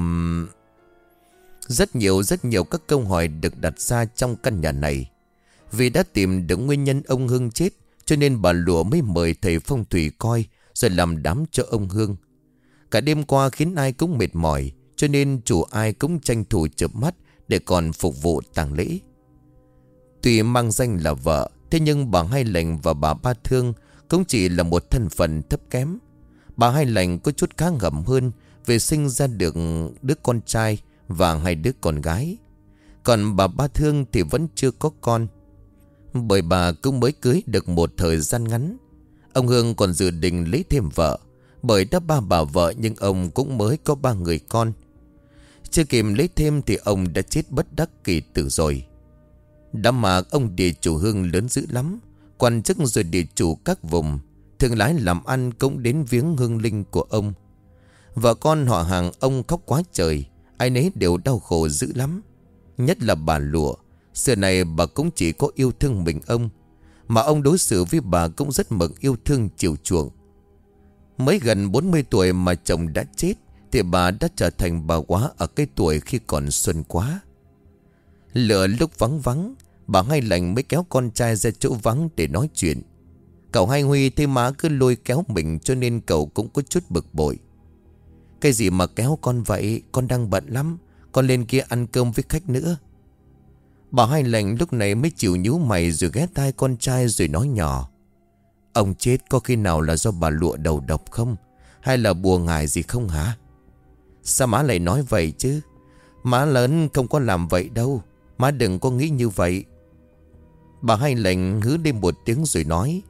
Rất nhiều các câu hỏi được đặt ra trong căn nhà này. Vì đã tìm được nguyên nhân ông Hương chết, cho nên bà Lụa mới mời thầy phong thủy coi rồi làm đám cho ông Hương. Cả đêm qua khiến ai cũng mệt mỏi, cho nên chủ ai cũng tranh thủ chợp mắt để còn phục vụ tang lễ. Tuy mang danh là vợ, thế nhưng bà Hai Lành và bà Ba Thương cũng chỉ là một thân phận thấp kém. Bà Hai Lành có chút khá ngầm hơn vì sinh ra được đứa con trai và 2 đứa con gái. Còn bà Ba Thương thì vẫn chưa có con, bởi bà cũng mới cưới được một thời gian ngắn. Ông Hương còn dự định lấy thêm vợ, bởi đã 3 bà vợ nhưng ông cũng mới có 3 người con. Chưa kịp lấy thêm thì ông đã chết bất đắc kỳ tử rồi. Đã mà ông địa chủ Hương lớn dữ lắm, quan chức rồi địa chủ các vùng, thương lái làm ăn cũng đến viếng hương linh của ông. Vợ con họ hàng ông khóc quá trời, ai nấy đều đau khổ dữ lắm. Nhất là bà Lụa, xưa này bà cũng chỉ có yêu thương mình ông, mà ông đối xử với bà cũng rất mực yêu thương chiều chuộng. Mới gần 40 tuổi mà chồng đã chết thì bà đã trở thành bà quá ở cái tuổi khi còn xuân quá. Lửa lúc vắng vắng, Bà Hai Lành mới kéo con trai ra chỗ vắng để nói chuyện. Cậu Hai Huy thấy má cứ lôi kéo mình cho nên cậu cũng có chút bực bội. Cái gì mà kéo con vậy? Con đang bận lắm. Con lên kia ăn cơm với khách nữa. Bà Hai Lành lúc này mới chịu nhíu mày rồi ghé tai con trai rồi nói nhỏ. Ông chết có khi nào là do bà Lụa đầu độc không? Hay là bùa ngải gì không hả? Sao má lại nói vậy chứ? Má lớn không có làm vậy đâu. Má đừng có nghĩ như vậy. Bà Hai Lành hứ lên một tiếng rồi nói.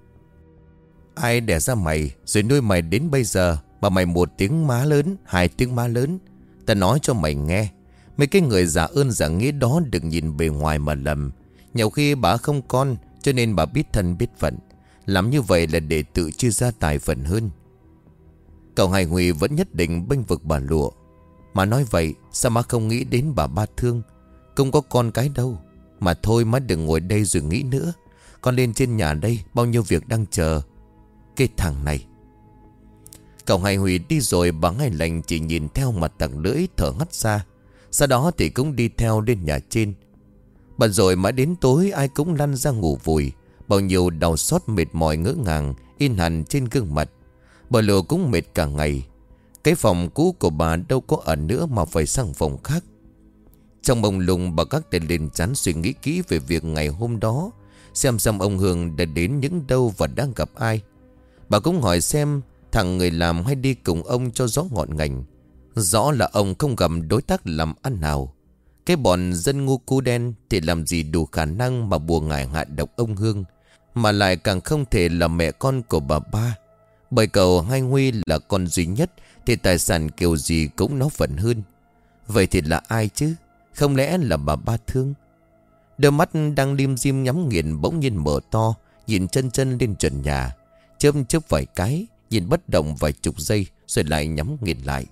Ai đẻ ra mày rồi nuôi mày đến bây giờ mà mày một tiếng má lớn, hai tiếng má lớn. Ta nói cho mày nghe. Mấy cái người giả ơn giả nghĩa đó đừng nhìn bề ngoài mà lầm. Nhiều khi bà không con cho nên bà biết thân biết phận. Làm như vậy là để tự chia ra tài phận hơn. Cậu Hai Huy vẫn nhất định bênh vực bà Lụa. Mà nói vậy sao má không nghĩ đến bà Ba Thương? Không có con cái đâu. Mà thôi má đừng ngồi đây rồi nghĩ nữa. Con lên trên nhà đây, bao nhiêu việc đang chờ. Cái thằng này. Cậu Hai Huy đi rồi, bà Hai Lành chỉ nhìn theo mặt tặng lưỡi thở hắt ra. Sau đó thì cũng đi theo lên nhà trên. Bận rồi mãi đến tối ai cũng lăn ra ngủ vùi. Bao nhiêu đau xót mệt mỏi ngỡ ngàng in hẳn trên gương mặt. Bà Lụa cũng mệt cả ngày. Cái phòng cũ của bà đâu có ở nữa mà phải sang phòng khác. Trong mông lung bà Các tên lên chán suy nghĩ kỹ về việc ngày hôm đó. Xem ông Hương đã đến những đâu và đang gặp ai. Bà cũng hỏi xem thằng người làm hay đi cùng ông cho rõ ngọn ngành. Rõ là ông không gặp đối tác làm ăn nào. Cái bọn dân ngu cu đen thì làm gì đủ khả năng mà bùa ngải hạ độc ông Hương. Mà lại càng không thể là mẹ con của bà Ba. Bởi cậu Hai Huy là con duy nhất thì tài sản kiểu gì cũng nó phần hơn. Vậy thì là ai chứ? Không lẽ là bà Ba Thương? Đôi mắt đang lim dim nhắm nghiền bỗng nhiên mở to, nhìn chân chân lên trần nhà. Chớp chớp vài cái, nhìn bất động vài chục giây rồi lại nhắm nghiền lại.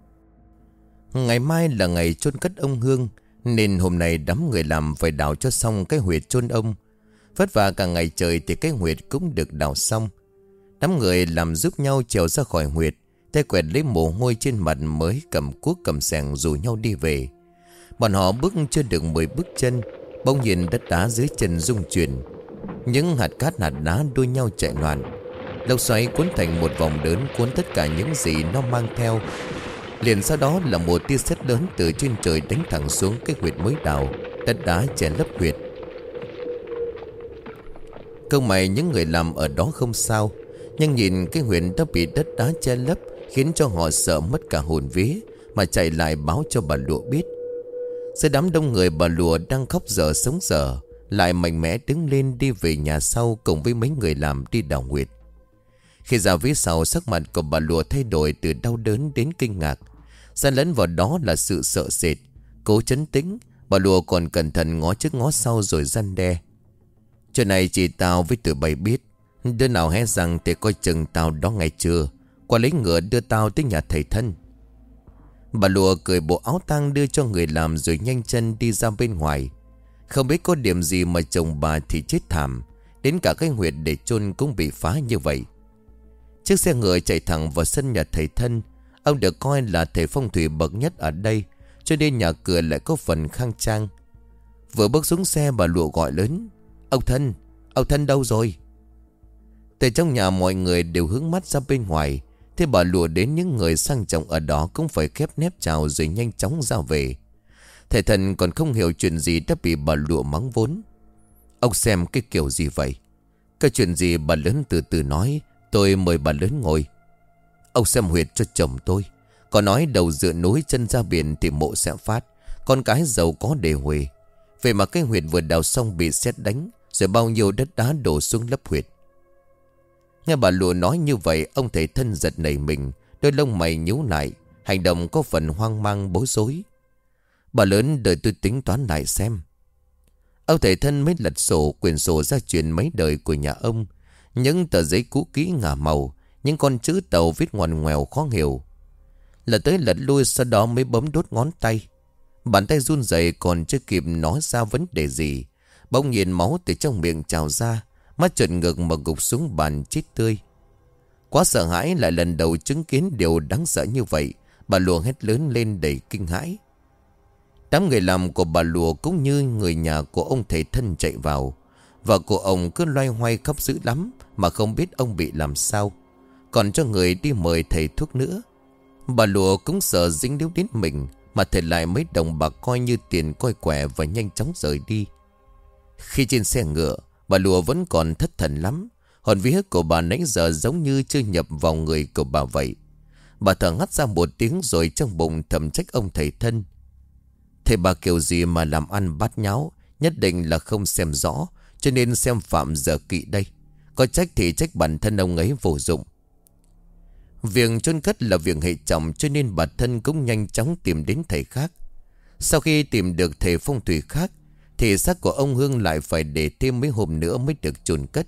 Ngày mai là ngày chôn cất ông Hương, nên hôm nay đám người làm phải đào cho xong cái huyệt chôn ông. Vất vả cả ngày trời thì cái huyệt cũng được đào xong. Đám người làm giúp nhau trèo ra khỏi huyệt, tay quẹt lấy mồ hôi trên mặt mới cầm cuốc cầm xẻng rủ nhau đi về. Bọn họ bước chưa được 10 bước chân, bỗng nhiên đất đá dưới chân rung chuyển. Những hạt cát hạt đá đua nhau chạy loạn. Lốc xoáy cuốn thành một vòng lớn, cuốn tất cả những gì nó mang theo. Liền sau đó là một tia sét lớn từ trên trời đánh thẳng xuống cái huyệt mới đào. Đất đá che lấp huyệt. Câu mày những người làm ở đó không sao, nhưng nhìn cái huyệt đã bị đất đá che lấp khiến cho họ sợ mất cả hồn vía, mà chạy lại báo cho bà Lụa biết. Giữa đám đông người, bà Lụa đang khóc dở sống dở lại mạnh mẽ đứng lên đi về nhà sau cùng với mấy người làm đi đào huyệt. Khi ra phía sau, sắc mặt của bà Lụa thay đổi từ đau đớn đến kinh ngạc. Xen lẫn vào đó là sự sợ sệt. Cố trấn tĩnh, bà Lụa còn cẩn thận ngó trước ngó sau rồi răn đe. Chuyện này chỉ tao với tụi bay biết. Đứa nào hé rằng thì coi chừng tao đó ngày trưa qua lấy ngựa đưa tao tới nhà thầy thân. Bà Lụa cởi bộ áo tang đưa cho người làm rồi nhanh chân đi ra bên ngoài. Không biết có điểm gì mà chồng bà thì chết thảm. Đến cả cái huyệt để chôn cũng bị phá như vậy. Chiếc xe ngựa chạy thẳng vào sân nhà thầy thân. Ông được coi là thầy phong thủy bậc nhất ở đây, cho nên nhà cửa lại có phần khang trang. Vừa bước xuống xe, bà Lụa gọi lớn. Ông thân đâu rồi? Từ trong nhà mọi người đều hướng mắt ra bên ngoài. Thế bà Lụa đến những người sang trọng ở đó cũng phải khép nép chào rồi nhanh chóng ra về. Thầy thần còn không hiểu chuyện gì đã bị bà Lụa mắng vốn. Ông xem cái kiểu gì vậy? Cái chuyện gì bà lớn từ từ nói, tôi mời bà lớn ngồi. Ông xem huyệt cho chồng tôi. Có nói đầu dựa núi chân ra biển thì mộ sẽ phát. Con cái giàu có để huề. Vậy mà cái huyệt vừa đào xong bị sét đánh, rồi bao nhiêu đất đá đổ xuống lấp huyệt. Nghe bà Lụa nói như vậy, ông thầy thân giật nảy mình, đôi lông mày nhíu lại, hành động có phần hoang mang bối rối. Bà lớn, đợi tôi tính toán lại xem. Ông thầy thân mới lật sổ, quyển sổ ra chuyện mấy đời của nhà ông. Những tờ giấy cũ kỹ ngả màu, những con chữ tàu viết ngoằn ngoèo khó hiểu. Lật tới lật lui, sau đó mới bấm đốt ngón tay. Bàn tay run rẩy còn chưa kịp nói ra vấn đề gì, bỗng nhiên máu từ trong miệng trào ra, mắt trợn ngược mà gục xuống bàn chết tươi. Quá sợ hãi, lại lần đầu chứng kiến điều đáng sợ như vậy, bà Lụa hét lớn lên đầy kinh hãi. Đám người làm của bà Lùa cũng như người nhà của ông thầy thân chạy vào. Vợ của ông cứ loay hoay khóc dữ lắm mà không biết ông bị làm sao. Còn cho người đi mời thầy thuốc nữa. Bà Lùa cũng sợ dính líu đến mình, mà thầy lại mấy đồng bạc coi như tiền coi quẻ và nhanh chóng rời đi. Khi trên xe ngựa, bà Lùa vẫn còn thất thần lắm. Hồn vía của bà nãy giờ giống như chưa nhập vào người của bà vậy. Bà thở ngắt ra một tiếng rồi trong bụng thầm trách ông thầy thân. Thầy bà kiểu gì mà làm ăn bát nháo, nhất định là không xem rõ, cho nên xem phạm giờ kỵ đây. Có trách thì trách bản thân ông ấy vô dụng. Việc chôn cất là việc hệ trọng, cho nên bà thân cũng nhanh chóng tìm đến thầy khác. Sau khi tìm được thầy phong thủy khác, thì xác của ông Hương lại phải để thêm mấy hôm nữa mới được chôn cất.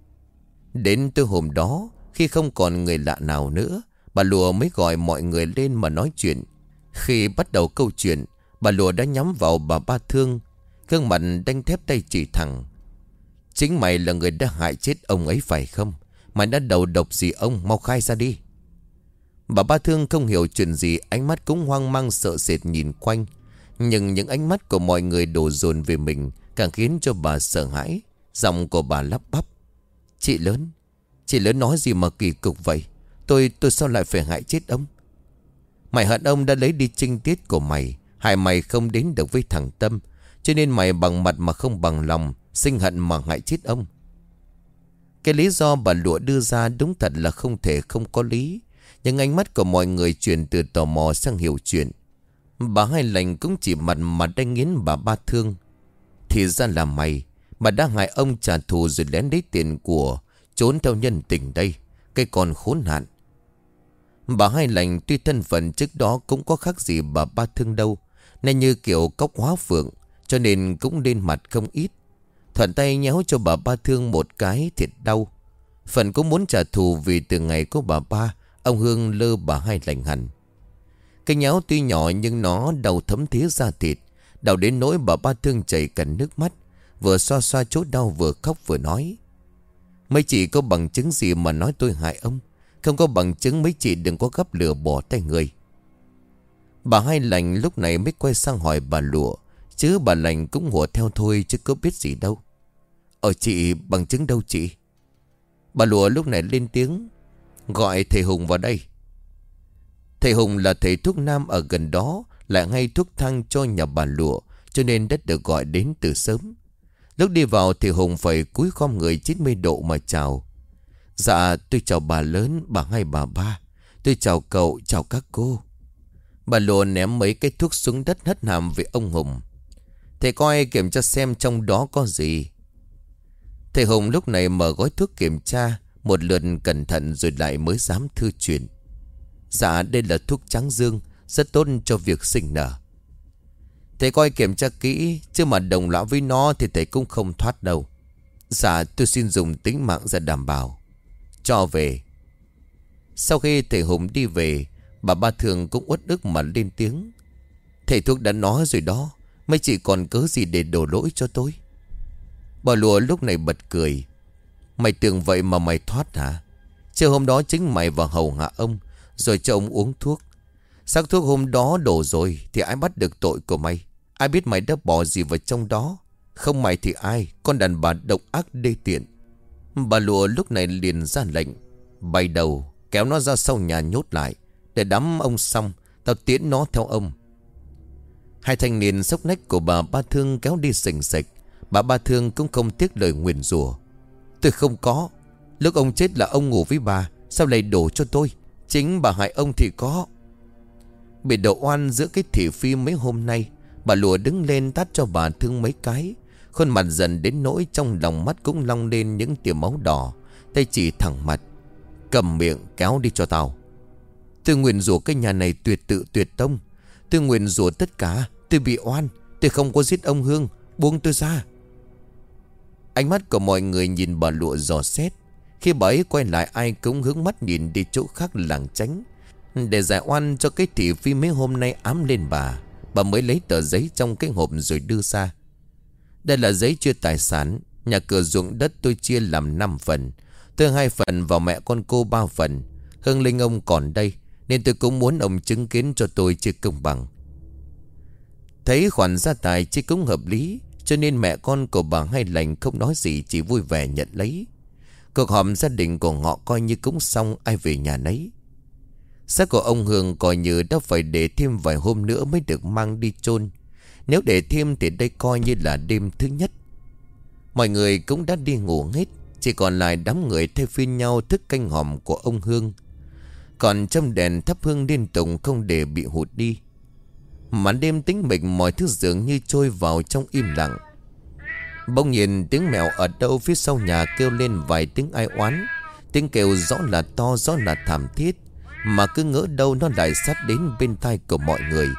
Đến tối hôm đó, khi không còn người lạ nào nữa, bà Lùa mới gọi mọi người lên mà nói chuyện. Khi bắt đầu câu chuyện, bà Lùa đã nhắm vào bà Ba Thương, gương mặt đanh thép tay chỉ thẳng. Chính mày là người đã hại chết ông ấy phải không? Mày đã đầu độc gì ông, mau khai ra đi. Bà Ba Thương không hiểu chuyện gì, ánh mắt cũng hoang mang sợ sệt nhìn quanh. Nhưng những ánh mắt của mọi người đổ dồn về mình càng khiến cho bà sợ hãi. Giọng của bà lắp bắp. Chị lớn nói gì mà kỳ cục vậy? Tôi sao lại phải hại chết ông? Mày hận ông đã lấy đi trinh tiết của mày, hại mày không đến được với thằng Tâm, cho nên mày bằng mặt mà không bằng lòng, sinh hận mà hại chết ông. Cái lý do bà Lụa đưa ra đúng thật là không thể không có lý. Nhưng ánh mắt của mọi người chuyển từ tò mò sang hiểu chuyện. Bà Hai Lành cũng chỉ mặt mà đánh nghiến bà Ba Thương. Thì ra là mày đã hại ông trả thù rồi lén lấy tiền của, trốn theo nhân tình đây. Cái con khốn nạn. Bà Hai Lành tuy thân phận trước đó cũng có khác gì bà Ba Thương đâu, nên như kiểu cóc hóa phượng, cho nên cũng lên mặt không ít. Thuận tay nhéo cho bà Ba Thương một cái thiệt đau. Phần cũng muốn trả thù vì từ ngày có bà Ba, ông Hương lơ bà Hai Lành hẳn. Cái nhéo tuy nhỏ nhưng nó đau thấm thía da thịt, đau đến nỗi bà Ba Thương chảy cả nước mắt, vừa xoa xoa chỗ đau vừa khóc vừa nói. Mấy chị có bằng chứng gì mà nói tôi hại ông? Không có bằng chứng mấy chị đừng có gấp lửa bỏ tay người. Bà Hai Lành lúc này mới quay sang hỏi bà Lụa, chứ bà Lành cũng hùa theo thôi chứ có biết gì đâu. Chị bằng chứng đâu chị? Bà Lụa lúc này lên tiếng. Gọi thầy Hùng vào đây. Thầy Hùng là thầy thuốc nam ở gần đó, lại ngay thuốc thang cho nhà bà Lụa, cho nên đã được gọi đến từ sớm. Lúc đi vào thầy Hùng phải cúi khom người 90 độ mà chào. Dạ tôi chào bà lớn, bà Hai, bà Ba. Tôi chào cậu, chào các cô. Bà Lụa ném mấy cái thuốc xuống đất hất hàm với ông Hùng. Thầy coi kiểm tra xem trong đó có gì. Thầy Hùng lúc này mở gói thuốc kiểm tra một lượt cẩn thận rồi lại mới dám thư chuyện. Dạ đây là thuốc tráng dương, rất tốt cho việc sinh nở. Thầy coi kiểm tra kỹ, chứ mà đồng lõa với nó thì thầy cũng không thoát đâu. Dạ tôi xin dùng tính mạng ra đảm bảo. Cho về. Sau khi thầy Hùng đi về, bà Ba Thường cũng uất ức mà lên tiếng. Thầy thuốc đã nói rồi đó, mấy chị còn cớ gì để đổ lỗi cho tôi? Bà Lụa lúc này bật cười. Mày tưởng vậy mà mày thoát hả? Chứ hôm đó chính mày vào hầu hạ ông, rồi cho ông uống thuốc. Xác thuốc hôm đó đổ rồi thì ai bắt được tội của mày? Ai biết mày đã bỏ gì vào trong đó? Không mày thì ai? Con đàn bà độc ác đê tiện. Bà Lụa lúc này liền ra lệnh. Bay đầu kéo nó ra sau nhà nhốt lại. Để đắm ông xong, tao tiễn nó theo ông. Hai thanh niên xốc nách của bà Ba Thương kéo đi sình sạch. Bà Ba Thương cũng không tiếc lời nguyền rủa. Tôi không có. Lúc ông chết là ông ngủ với bà, sao lại đổ cho tôi? Chính bà hại ông thì có. Bị đổ oan giữa cái thị phi mấy hôm nay, bà Lụa đứng lên tát cho bà Thương mấy cái. Khuôn mặt dần đến nỗi trong lòng mắt cũng long lên những tia máu đỏ. Tay chỉ thẳng mặt. Cầm miệng kéo đi cho tao. Tôi nguyền rủa cái nhà này tuyệt tự tuyệt tông. Tôi nguyền rủa tất cả. Tôi bị oan. Tôi không có giết ông Hương. Buông tôi ra. Ánh mắt của mọi người nhìn bà Lụa dò xét. Khi bà ấy quay lại ai cũng hướng mắt nhìn đi chỗ khác lảng tránh. Để giải oan cho cái thị phi mấy hôm nay ám lên bà mới lấy tờ giấy trong cái hộp rồi đưa ra. Đây là giấy chia tài sản. Nhà cửa ruộng đất tôi chia làm 5 phần. Tôi 2 phần và mẹ con cô 3 phần. Hương linh ông còn đây, nên tôi cũng muốn ông chứng kiến cho tôi chia công bằng. Thấy khoản gia tài chỉ cũng hợp lý, cho nên mẹ con của bà Hai Lành không nói gì, chỉ vui vẻ nhận lấy. Cuộc họp gia đình của họ coi như cũng xong, ai về nhà nấy. Xác của ông Hương coi như đã phải để thêm vài hôm nữa mới được mang đi chôn. Nếu để thêm thì đây coi như là đêm thứ nhất. Mọi người cũng đã đi ngủ hết, chỉ còn lại đám người thay phiên nhau thức canh hòm của ông Hương. Còn châm đèn thắp hương liên tục không để bị hụt đi. Màn đêm tĩnh mịch, mọi thứ dường như trôi vào trong im lặng. Bỗng nhiên tiếng mèo ở đâu phía sau nhà kêu lên vài tiếng ai oán. Tiếng kêu rõ là to, rõ là thảm thiết, mà cứ ngỡ đâu nó lại sát đến bên tai của mọi người.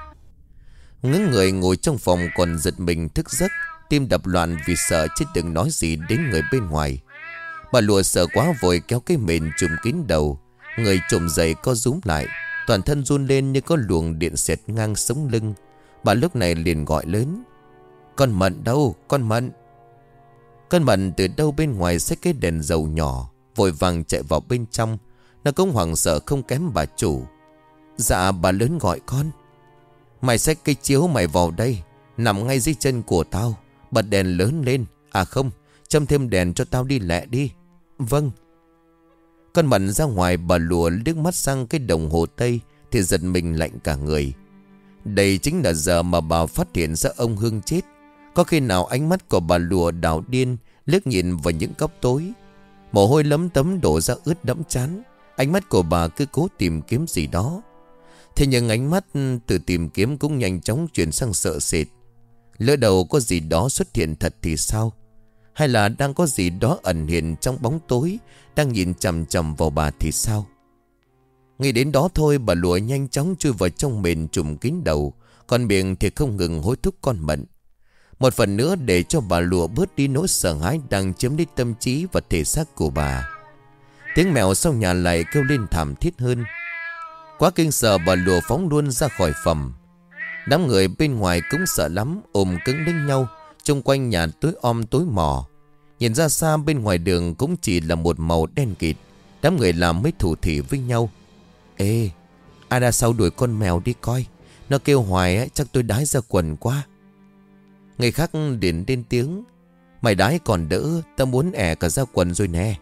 Những người ngồi trong phòng còn giật mình thức giấc, tim đập loạn vì sợ chứ đừng nói gì đến người bên ngoài. Bà Lụa sợ quá vội kéo cái mền trùm kín đầu. Người trồm dậy co rúm lại, toàn thân run lên như có luồng điện xẹt ngang sống lưng. Bà lúc này liền gọi lớn: "Con Mận đâu? Con Mận!" Con Mận từ đâu bên ngoài xách cái đèn dầu nhỏ, vội vàng chạy vào bên trong. Nó cũng hoảng sợ không kém bà chủ. "Dạ bà lớn gọi con." "Mày xách cây chiếu mày vào đây, nằm ngay dưới chân của tao. Bật đèn lớn lên. À không, châm thêm đèn cho tao đi lẹ đi." "Vâng." Con Mận ra ngoài. Bà Lụa liếc mắt sang cái đồng hồ tây thì giật mình lạnh cả người. Đây chính là giờ mà bà phát hiện ra ông Hương chết. Có khi nào ánh mắt của bà Lụa đảo điên, liếc nhìn vào những góc tối. Mồ hôi lấm tấm đổ ra ướt đẫm trán. Ánh mắt của bà cứ cố tìm kiếm gì đó. Thế nhưng ánh mắt từ tìm kiếm cũng nhanh chóng chuyển sang sợ sệt. Lỡ đầu có gì đó xuất hiện thật thì sao? Hay là đang có gì đó ẩn hiện trong bóng tối, đang nhìn chằm chằm vào bà thì sao? Nghĩ đến đó thôi, bà Lụa nhanh chóng chui vào trong mền trùm kín đầu, còn miệng thì không ngừng hối thúc con Mận. Một phần nữa để cho bà Lụa bớt đi nỗi sợ hãi đang chiếm lấy tâm trí và thể xác của bà. Tiếng mèo sau nhà lại kêu lên thảm thiết hơn. Quá kinh sợ, bà Lụa phóng luôn ra khỏi phòng. Đám người bên ngoài cũng sợ lắm, ôm cứng đến nhau. Xung quanh nhà tối om tối mò. Nhìn ra xa bên ngoài đường cũng chỉ là một màu đen kịt. Đám người làm mấy thủ thỉ với nhau: "Ê, ai ra sau đuổi con mèo đi coi. Nó kêu hoài ấy, chắc tôi đái ra quần quá." Người khác liền lên tiếng: "Mày đái còn đỡ, tao muốn ẻ cả ra quần rồi nè."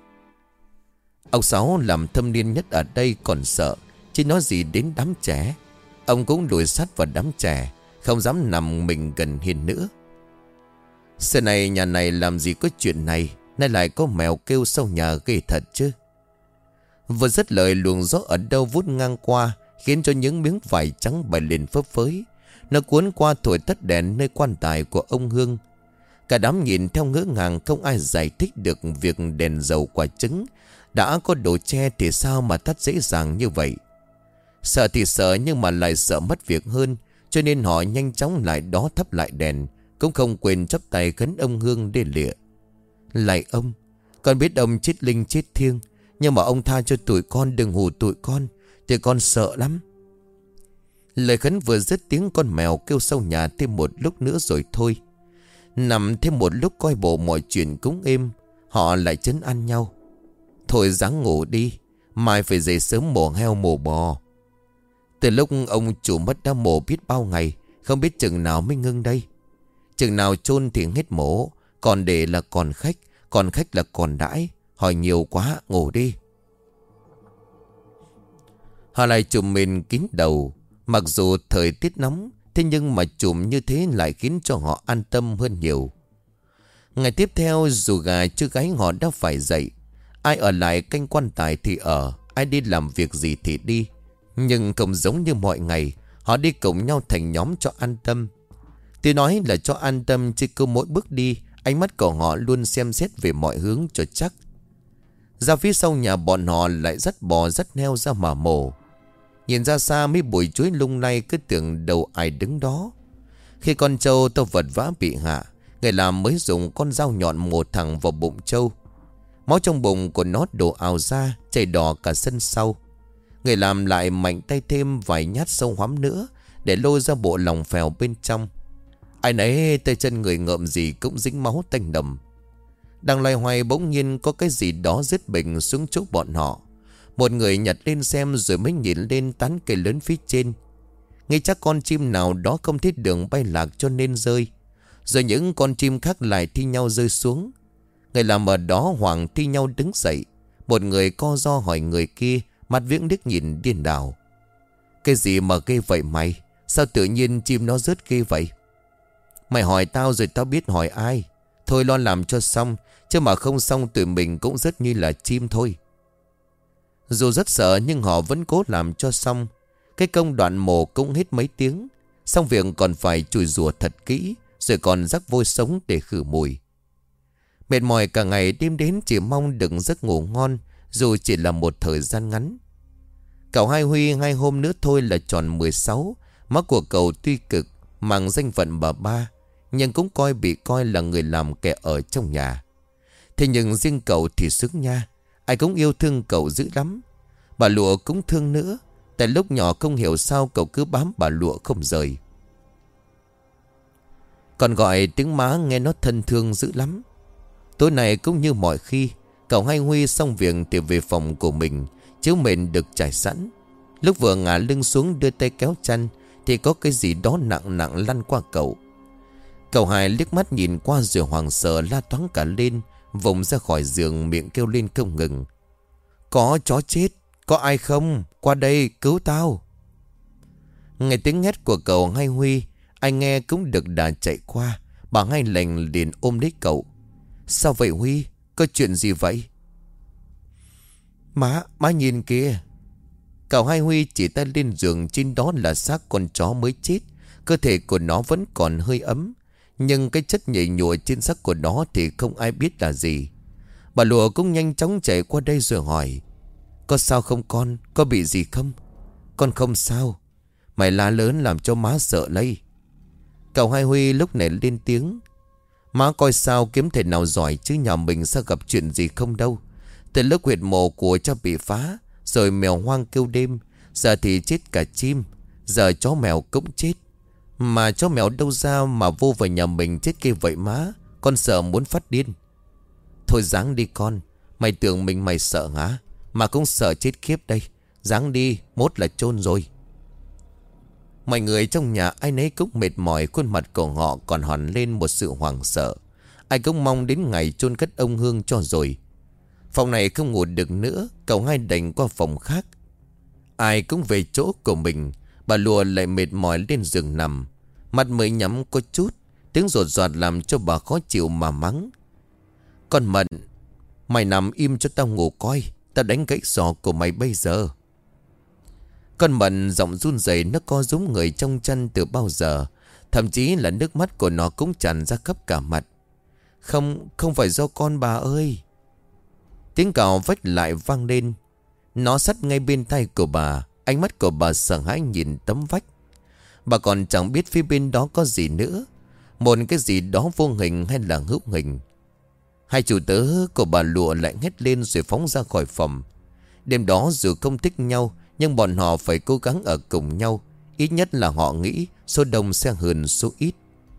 Ông Sáu làm thâm niên nhất ở đây còn sợ, chứ nói gì đến đám trẻ. Ông cũng đuổi sát vào đám trẻ, không dám nằm mình gần Hiền nữa. Xưa này nhà này làm gì có chuyện này, nay lại có mèo kêu sau nhà ghê thật chứ. Vừa dứt lời, luồng gió ở đâu vút ngang qua, khiến cho những miếng vải trắng bay lên phấp phới. Nó cuốn qua thổi tắt đèn nơi quan tài của ông Hương. Cả đám nhìn theo ngỡ ngàng, không ai giải thích được việc đèn dầu quả trứng đã có đồ che thì sao mà tắt dễ dàng như vậy. Sợ thì sợ, nhưng mà lại sợ mất việc hơn, cho nên họ nhanh chóng lại đó thắp lại đèn, cũng không quên chắp tay khấn ông Hương đê lịa: "Lạy ông, con biết ông chết linh chết thiêng, nhưng mà ông tha cho tụi con, đừng hù tụi con, thì con sợ lắm." Lời khấn vừa dứt, tiếng con mèo kêu sau nhà thêm một lúc nữa rồi thôi. Nằm thêm một lúc coi bộ mọi chuyện cũng êm, họ lại trấn an nhau: "Thôi ráng ngủ đi, mai phải dậy sớm mổ heo mổ bò." Từ lúc ông chủ mất đã mổ biết bao ngày, không biết chừng nào mới ngưng đây. Chừng nào chôn thì hết mổ, còn để là còn khách là còn đãi. Hỏi nhiều quá, ngủ đi. Họ lại chùm mền kín đầu. Mặc dù thời tiết nóng, thế nhưng mà chùm như thế lại khiến cho họ an tâm hơn nhiều. Ngày tiếp theo, dù gà chứ gáy họ đã phải dậy. Ai ở lại canh quan tài thì ở, ai đi làm việc gì thì đi. Nhưng không giống như mọi ngày, họ đi cùng nhau thành nhóm cho an tâm. Tuy nói là cho an tâm, chứ cứ mỗi bước đi, ánh mắt của họ luôn xem xét về mọi hướng cho chắc. Ra phía sau nhà bọn họ lại dắt bò dắt heo ra mà mổ. Nhìn ra xa mấy bụi chuối lung lay, cứ tưởng đâu ai đứng đó. Khi con trâu tao vật vã bị hạ, người làm mới dùng con dao nhọn mổ thẳng vào bụng trâu. Máu trong bụng của nó đổ ào ra, chảy đỏ cả sân sau. Người làm lại mạnh tay thêm vài nhát sâu hoắm nữa, để lôi ra bộ lòng phèo bên trong. Ai nấy tay chân người ngợm gì cũng dính máu tanh nồng. Đang loay hoay, bỗng nhiên có cái gì đó rớt bình xuống chỗ bọn họ. Một người nhặt lên xem rồi mới nhìn lên tán cây lớn phía trên. Nghĩ chắc con chim nào đó không thích đường bay lạc cho nên rơi. Rồi những con chim khác lại thi nhau rơi xuống. Người làm ở đó hoảng thi nhau đứng dậy. Một người co ro hỏi người kia, mắt viếng đích nhìn điên đảo. Cái gì mà ghê vậy mày? Sao tự nhiên chim nó rớt ghê vậy? Mày hỏi tao rồi tao biết hỏi ai. Thôi lo làm cho xong, chứ mà không xong tụi mình cũng rất như là chim thôi. Dù rất sợ nhưng họ vẫn cố làm cho xong. Cái công đoạn mổ cũng hết mấy tiếng. Xong việc còn phải chùi rùa thật kỹ, rồi còn rắc vôi sống để khử mùi. Mệt mỏi cả ngày đêm đến chỉ mong đừng giấc ngủ ngon, dù chỉ là một thời gian ngắn. Cậu Hai Huy 2 hôm nữa thôi là tròn 16. Má của cậu tuy cực, mang danh phận bà ba, nhưng cũng bị coi là người làm kẻ ở trong nhà. Thế nhưng riêng cậu thì sướng nha. Ai cũng yêu thương cậu dữ lắm. Bà Lụa cũng thương nữa. Tại lúc nhỏ không hiểu sao cậu cứ bám bà Lụa không rời. Còn gọi tiếng má nghe nó thân thương dữ lắm. Tối nay cũng như mọi khi, cậu Hai Huy xong việc thì về phòng của mình. Chiếu mền được trải sẵn. Lúc vừa ngả lưng xuống đưa tay kéo chăn thì có cái gì đó nặng nặng lăn qua cậu. Cậu Hai liếc mắt nhìn qua rồi hoảng sợ la toáng cả lên, vùng ra khỏi giường miệng kêu lên không ngừng. Có chó chết, có ai không? Qua đây cứu tao. Nghe tiếng hét của cậu Hai Huy, anh nghe cũng được đà chạy qua. Bà Hai Lành liền ôm lấy cậu. Sao vậy Huy? Có chuyện gì vậy? Má nhìn kìa. Cậu Hai Huy chỉ tay lên giường, trên đó là xác con chó mới chết. Cơ thể của nó vẫn còn hơi ấm, nhưng cái chất nhầy nhụa trên xác của nó thì không ai biết là gì. Bà Lụa cũng nhanh chóng chạy qua đây rồi hỏi. Có sao không con? Có bị gì không? Con không sao. Mày la lớn làm cho má sợ lấy. Cậu Hai Huy lúc này lên tiếng. Má coi sao kiếm thể nào giỏi, chứ nhà mình sao gặp chuyện gì không đâu. Từ lúc huyệt mộ của cha bị phá, rồi mèo hoang kêu đêm, giờ thì chết cả chim, giờ chó mèo cũng chết. Mà chó mèo đâu ra mà vô vào nhà mình chết kia vậy má? Con sợ muốn phát điên. Thôi ráng đi con. Mày tưởng mày sợ hả? Mà cũng sợ chết khiếp đây. Ráng đi, mốt là chôn rồi. Mọi người trong nhà ai nấy cũng mệt mỏi, khuôn mặt của họ còn hằn lên một sự hoảng sợ. Ai cũng mong đến ngày chôn cất ông Hương cho rồi. Phòng này không ngủ được nữa, cậu Hai đành qua phòng khác. Ai cũng về chỗ của mình. Bà Lụa lại mệt mỏi lên giường nằm, mặt mới nhắm có chút, tiếng rột rạt làm cho bà khó chịu mà mắng. Con Mận, mày nằm im cho tao ngủ coi, tao đánh gãy giò của mày bây giờ. Con Mận giọng run rẩy, nó co rúm người trong chăn từ bao giờ. Thậm chí là nước mắt của nó cũng tràn ra khắp cả mặt. Không phải do con bà ơi. Tiếng cào vách lại vang lên. Nó sát ngay bên tay của bà. Ánh mắt của bà sợ hãi nhìn tấm vách. Bà còn chẳng biết phía bên đó có gì nữa. Một cái gì đó vô hình hay là hữu hình. Hai chủ tớ của bà Lụa lại hét lên rồi phóng ra khỏi phòng. Đêm đó dù không thích nhau, nhưng bọn họ phải cố gắng ở cùng nhau. Ít nhất là họ nghĩ số đông sẽ hơn số ít.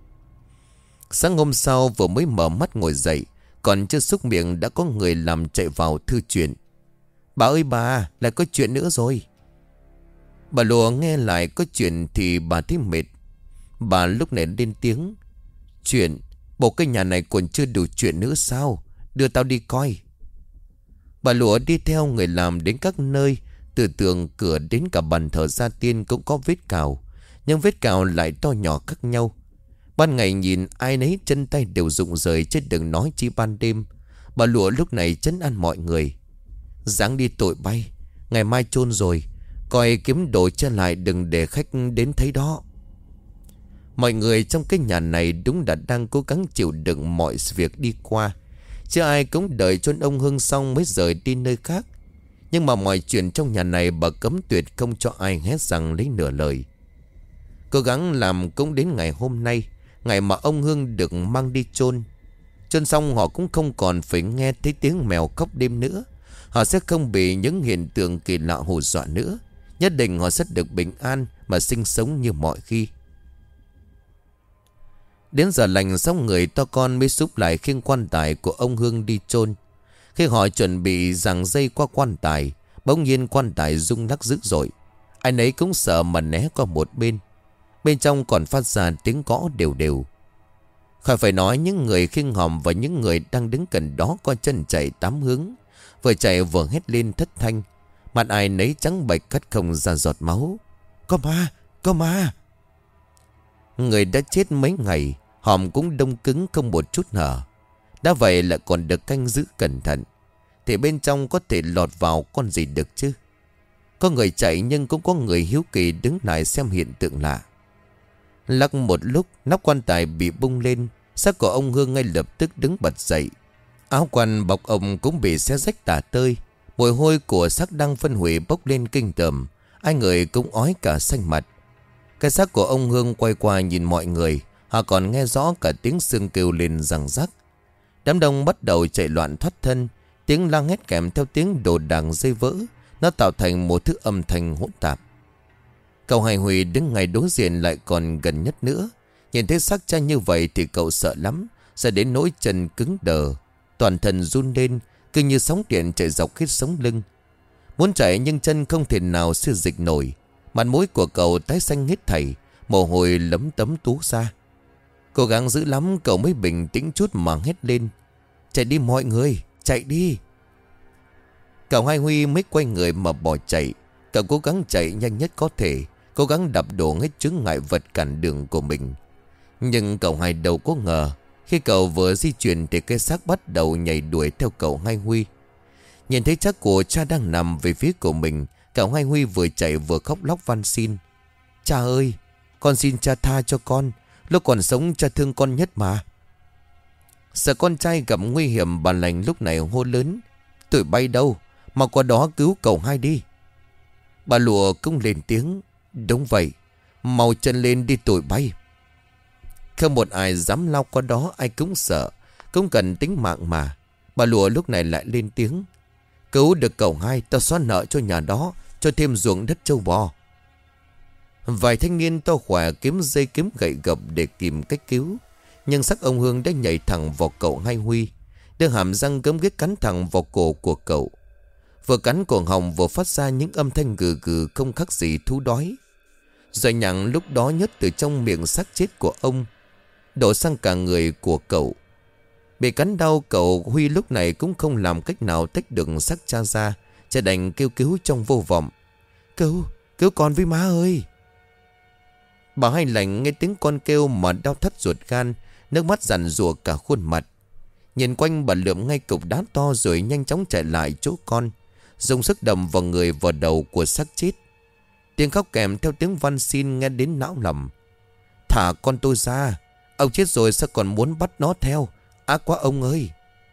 Sáng hôm sau vừa mới mở mắt ngồi dậy, còn chưa xúc miệng đã có người làm chạy vào thư chuyện. Bà ơi bà, lại có chuyện nữa rồi. Bà Lụa nghe lại có chuyện thì bà thấy mệt. Bà lúc này lên tiếng. Chuyện? Bộ cái nhà này còn chưa đủ chuyện nữa sao? Đưa tao đi coi. Bà Lụa đi theo người làm đến các nơi, từ tường cửa đến cả bàn thờ gia tiên cũng có vết cào. Nhưng vết cào lại to nhỏ khác nhau. Ban ngày nhìn ai nấy chân tay đều rụng rời, chứ đừng nói chi ban đêm. Bà Lụa lúc này trấn an mọi người. Ráng đi tội bay, ngày mai chôn rồi, coi kiếm đồ trở lại, đừng để khách đến thấy đó. Mọi người trong cái nhà này đúng là đang cố gắng chịu đựng mọi việc đi qua, chứ ai cũng đợi chôn ông Hưng xong mới rời đi nơi khác. Nhưng mà mọi chuyện trong nhà này bà cấm tuyệt không cho ai hét rằng lấy nửa lời. Cố gắng làm cũng đến ngày hôm nay, ngày mà ông Hưng được mang đi chôn. Chôn xong họ cũng không còn phải nghe thấy tiếng mèo khóc đêm nữa. Họ sẽ không bị những hiện tượng kỳ lạ hù dọa nữa. Nhất định họ sẽ được bình an mà sinh sống như mọi khi. Đến giờ lành xong, người to con mới xúc lại khiêng quan tài của ông Hương đi chôn. Khi họ chuẩn bị giằng dây qua quan tài, bỗng nhiên quan tài rung lắc dữ dội. Ai nấy cũng sợ mà né qua một bên. Bên trong còn phát ra tiếng gõ đều đều. Khỏi phải nói những người khiêng hòm và những người đang đứng gần đó có chân chạy tám hướng. Vừa chạy vừa hét lên thất thanh. Mặt ai nấy trắng bệch cắt không ra giọt máu. Có ma, có ma. Người đã chết mấy ngày, hòm cũng đông cứng không một chút nở. Đã vậy lại còn được canh giữ cẩn thận, thì bên trong có thể lọt vào con gì được chứ. Có người chạy nhưng cũng có người hiếu kỳ đứng lại xem hiện tượng lạ. Lắc một lúc, nắp quan tài bị bung lên. Xác của ông Hương ngay lập tức đứng bật dậy. Áo quần bọc ông cũng bị xé rách tả tơi. Mùi hôi của xác đang phân hủy bốc lên kinh tởm. Ai người cũng ói cả xanh mặt. Cái xác của ông Hương quay qua nhìn mọi người. Họ còn nghe rõ cả tiếng xương kêu lên răng rắc. Đám đông bắt đầu chạy loạn thoát thân. Tiếng la hét kèm theo tiếng đồ đạc rơi vỡ. Nó tạo thành một thứ âm thanh hỗn tạp. Cậu Hải Huy đứng ngay đối diện lại còn gần nhất nữa. Nhìn thấy xác cha như vậy thì cậu sợ lắm. Sợ đến nỗi chân cứng đờ. Toàn thân run lên, cứ như sóng điện chạy dọc hết sống lưng. Muốn chạy nhưng chân không thể nào xưa dịch nổi. Mặt mũi của cậu tái xanh hết thảy, mồ hôi lấm tấm túa ra. Cố gắng giữ lắm cậu mới bình tĩnh chút mà hét lên. Chạy đi mọi người, chạy đi. Cậu Hai Huy mới quay người mà bỏ chạy. Cậu cố gắng chạy nhanh nhất có thể, cố gắng đập đổ hết chướng ngại vật cản đường của mình. Nhưng cậu Hai đâu có ngờ, khi cậu vừa di chuyển thì cái xác bắt đầu nhảy đuổi theo cậu Hai Huy. Nhìn thấy xác của cha đang nằm về phía của mình, cậu Hai Huy vừa chạy vừa khóc lóc van xin. Cha ơi, con xin cha tha cho con. Lúc còn sống cha thương con nhất mà. Sợ con trai gặp nguy hiểm, bà lành lúc này hô lớn. Tụi bay đâu, mà qua đó cứu cậu Hai đi. Bà Lụa cũng lên tiếng. Đúng vậy, mau chân lên đi tụi bay. Không một ai dám lao qua đó, ai cũng sợ, cũng cần tính mạng mà. Bà Lụa lúc này lại lên tiếng. Cứu được cậu Hai, tao xóa nợ cho nhà đó, cho thêm ruộng đất trâu bò. Vài thanh niên to khỏe kiếm dây kiếm gậy gộc để tìm cách cứu. Nhưng xác ông Hương đã nhảy thẳng vào cậu Hai Huy, đưa hàm răng gớm ghiếc cắn thẳng vào cổ của cậu. Vừa cắn cổ họng vừa phát ra những âm thanh gừ gừ không khác gì thú đói. Rồi nhặng lúc đó nhớt từ trong miệng xác chết của ông đổ sang cả người của cậu. Bị cắn đau, cậu Huy lúc này cũng không làm cách nào tách được xác cha ra, chỉ đành kêu cứu trong vô vọng. Cứu con với má ơi. Bà Hai Lành nghe tiếng con kêu mà đau thắt ruột gan, nước mắt giàn giụa cả khuôn mặt. Nhìn quanh bà lượm ngay cục đá to rồi nhanh chóng chạy lại chỗ con, dùng sức đầm vào người vào đầu của xác chết. Tiếng khóc kèm theo tiếng van xin nghe đến não lòng. Thả con tôi ra, ông chết rồi sao còn muốn bắt nó theo, ác quá ông ơi.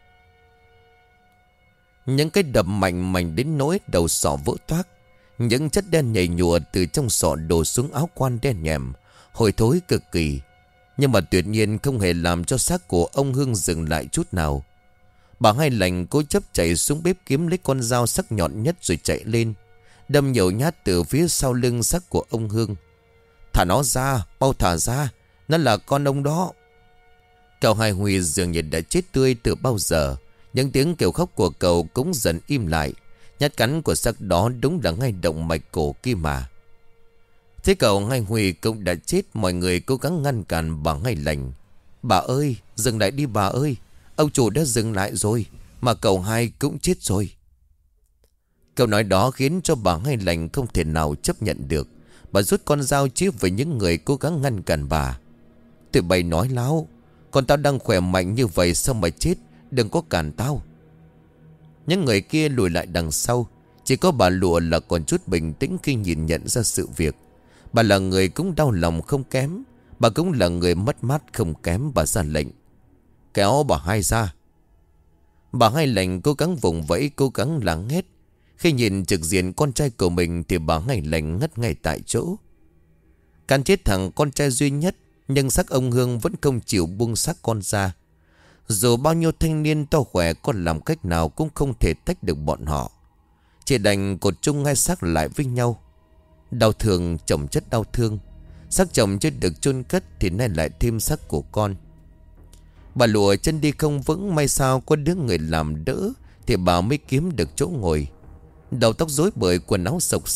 Những cái đập mạnh mạnh đến nỗi đầu sọ vỡ toác. Những chất đen nhầy nhụa từ trong sọ đổ xuống áo quan đen nhèm, hôi thối cực kỳ. Nhưng mà tuyệt nhiên không hề làm cho xác của ông Hương dừng lại chút nào. Bà Hai Lành cố chấp chạy xuống bếp kiếm lấy con dao sắc nhọn nhất rồi chạy lên, đâm nhiều nhát từ phía sau lưng xác của ông Hương. Thả nó ra, mau thả ra, nó là con ông đó. Cậu Hai Huy dường như đã chết tươi từ bao giờ. Những tiếng kêu khóc của cậu cũng dần im lại. Nhát cắn của xác đó đúng là ngay động mạch cổ kia mà. Thế cậu Hai Huy cũng đã chết. Mọi người cố gắng ngăn cản bà Hai Lành. Bà ơi, dừng lại đi bà ơi, ông chủ đã dừng lại rồi, mà cậu Hai cũng chết rồi. Câu nói đó khiến cho bà Hai Lành không thể nào chấp nhận được. Bà rút con dao chĩa về những người cố gắng ngăn cản bà. Tụi bay nói láo, còn tao đang khỏe mạnh như vậy sao mà chết, đừng có cản tao. Những người kia lùi lại đằng sau. Chỉ có bà Lụa là còn chút bình tĩnh khi nhìn nhận ra sự việc. Bà là người cũng đau lòng không kém, bà cũng là người mất mát không kém. Bà ra lệnh kéo bà Hai ra. Bà Hai Lành cố gắng vùng vẫy, cố gắng lắng hết. Khi nhìn trực diện con trai của mình thì bà Hai Lành ngất ngay tại chỗ. Cắn chết thằng con trai duy nhất, nhưng xác ông Hương vẫn không chịu buông xác con ra. Dù bao nhiêu thanh niên to khỏe có làm cách nào cũng không thể tách được bọn họ. Chỉ đành cột chung hai xác lại với nhau. Đau thương chồng chất đau thương. Xác chồng chưa được chôn cất thì nay lại thêm xác của con. Bà Lụa chân đi không vững, may sao có đứa người làm đỡ thì bà mới kiếm được chỗ ngồi. Đầu tóc rối bời, quần áo xộc xệch,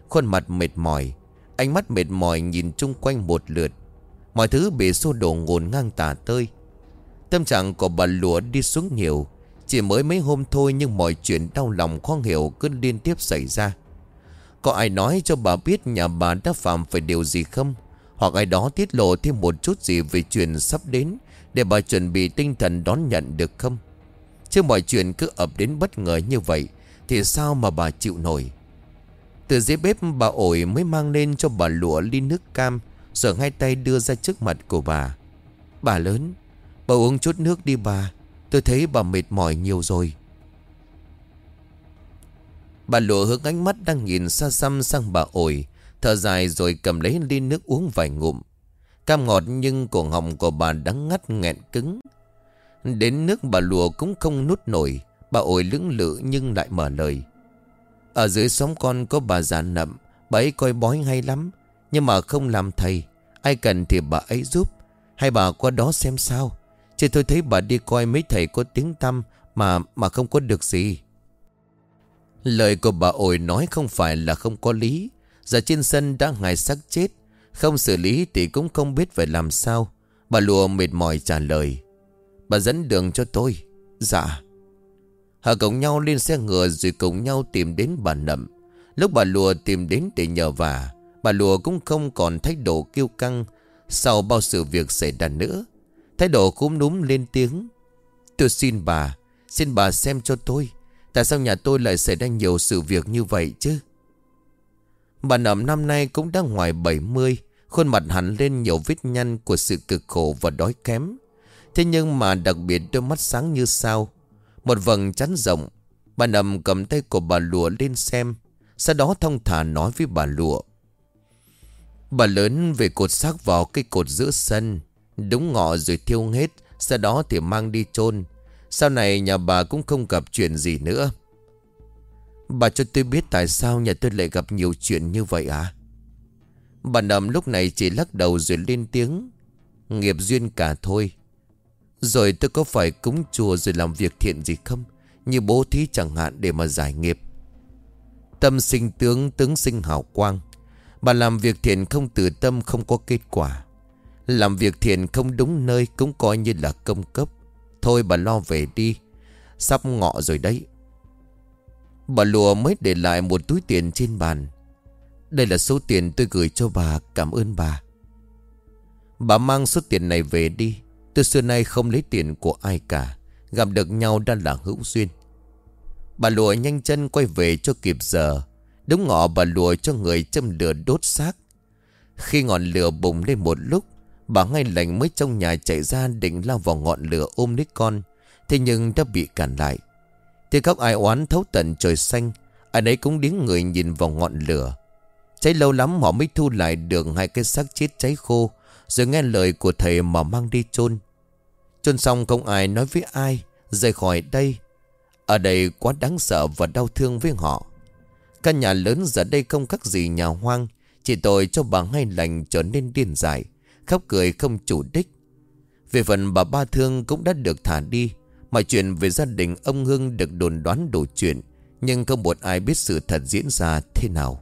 khuôn mặt mệt mỏi, ánh mắt mệt mỏi nhìn chung quanh một lượt. Mọi thứ bị xô đổ ngổn ngang tả tơi. Tâm trạng của bà Lụa đi xuống nhiều. Chỉ mới mấy hôm thôi nhưng mọi chuyện đau lòng khó hiểu cứ liên tiếp xảy ra. Có ai nói cho bà biết nhà bà đã phạm phải điều gì không? Hoặc ai đó tiết lộ thêm một chút gì về chuyện sắp đến để bà chuẩn bị tinh thần đón nhận được không? Chứ mọi chuyện cứ ập đến bất ngờ như vậy thì sao mà bà chịu nổi? Từ dưới bếp bà ổi mới mang lên cho bà Lụa ly nước cam, rồi hai tay đưa ra trước mặt của bà. Bà lớn, bà uống chút nước đi bà. Tôi thấy bà mệt mỏi nhiều rồi. Bà Lụa hướng ánh mắt đang nhìn xa xăm sang bà ổi, thở dài rồi cầm lấy ly nước uống vài ngụm. Cam ngọt nhưng cổ họng của bà đắng ngắt nghẹn cứng. Đến nước bà Lụa cũng không nuốt nổi. Bà ổi lưỡng lự nhưng lại mở lời. Ở dưới xóm con có bà già nậm, bà ấy coi bói hay lắm, nhưng mà không làm thầy. Ai cần thì bà ấy giúp. Hay bà qua đó xem sao. Chứ tôi thấy bà đi coi mấy thầy có tiếng tăm mà không có được gì. Lời của bà ổi nói không phải là không có lý. Giờ trên sân đã ngài xác chết, không xử lý thì cũng không biết phải làm sao. Bà Lụa mệt mỏi trả lời. Bà dẫn đường cho tôi. Dạ. Họ cùng nhau lên xe ngựa rồi cùng nhau tìm đến bà Nậm. Lúc bà Lụa tìm đến để nhờ vả, bà Lụa cũng không còn thái độ kiêu căng sau bao sự việc xảy ra nữa. Thái độ cúm núm lên tiếng. Tôi xin bà xem cho tôi. Tại sao nhà tôi lại xảy ra nhiều sự việc như vậy chứ? Bà Nậm năm nay cũng đã ngoài 70, khuôn mặt hẳn lên nhiều vết nhăn của sự cực khổ và đói kém. Thế nhưng mà đặc biệt đôi mắt sáng như sao. Một vầng trán rộng. Bà Nậm cầm tay của bà Lụa lên xem, sau đó thong thả nói với bà Lụa. Bà lớn về cột xác vào cái cột giữa sân, đúng ngọ rồi thiêu hết, sau đó thì mang đi chôn. Sau này nhà bà cũng không gặp chuyện gì nữa. Bà cho tôi biết tại sao nhà tôi lại gặp nhiều chuyện như vậy à? Bà Nậm lúc này chỉ lắc đầu rồi lên tiếng. Nghiệp duyên cả thôi. Rồi tôi có phải cúng chùa rồi làm việc thiện gì không? Như bố thí chẳng hạn để mà giải nghiệp. Tâm sinh tướng, tướng sinh hào quang. Bà làm việc thiện không từ tâm không có kết quả. Làm việc thiện không đúng nơi cũng coi như là công cấp. Thôi bà lo về đi, sắp ngọ rồi đấy. Bà Lụa mới để lại một túi tiền trên bàn. Đây là số tiền tôi gửi cho bà, cảm ơn bà. Bà mang số tiền này về đi. Tôi xưa nay không lấy tiền của ai cả. Gặp được nhau đã là hữu duyên. Bà Lụa nhanh chân quay về cho kịp giờ. Đúng ngọ bà Lụa cho người châm lửa đốt xác. Khi ngọn lửa bùng lên một lúc, bà ngay lành mới trong nhà chạy ra định lao vào ngọn lửa ôm lấy con. Thế nhưng đã bị cản lại. Tiếng khóc ai oán thấu tận trời xanh. Ai nấy cũng điếng người nhìn vào ngọn lửa. Cháy lâu lắm họ mới thu lại được hai cái xác chết cháy khô, rồi nghe lời của thầy mà mang đi chôn. Chôn xong không ai nói với ai, rời khỏi đây. Ở đây quá đáng sợ và đau thương với họ. Căn nhà lớn giờ đây không khác gì nhà hoang. Chỉ tội cho bà Hai Lành trở nên điên dại, khóc cười không chủ đích. Về phần bà Ba Thương cũng đã được thả đi. Mọi chuyện về gia đình ông Hưng được đồn đoán đủ chuyện, nhưng không một ai biết sự thật diễn ra thế nào.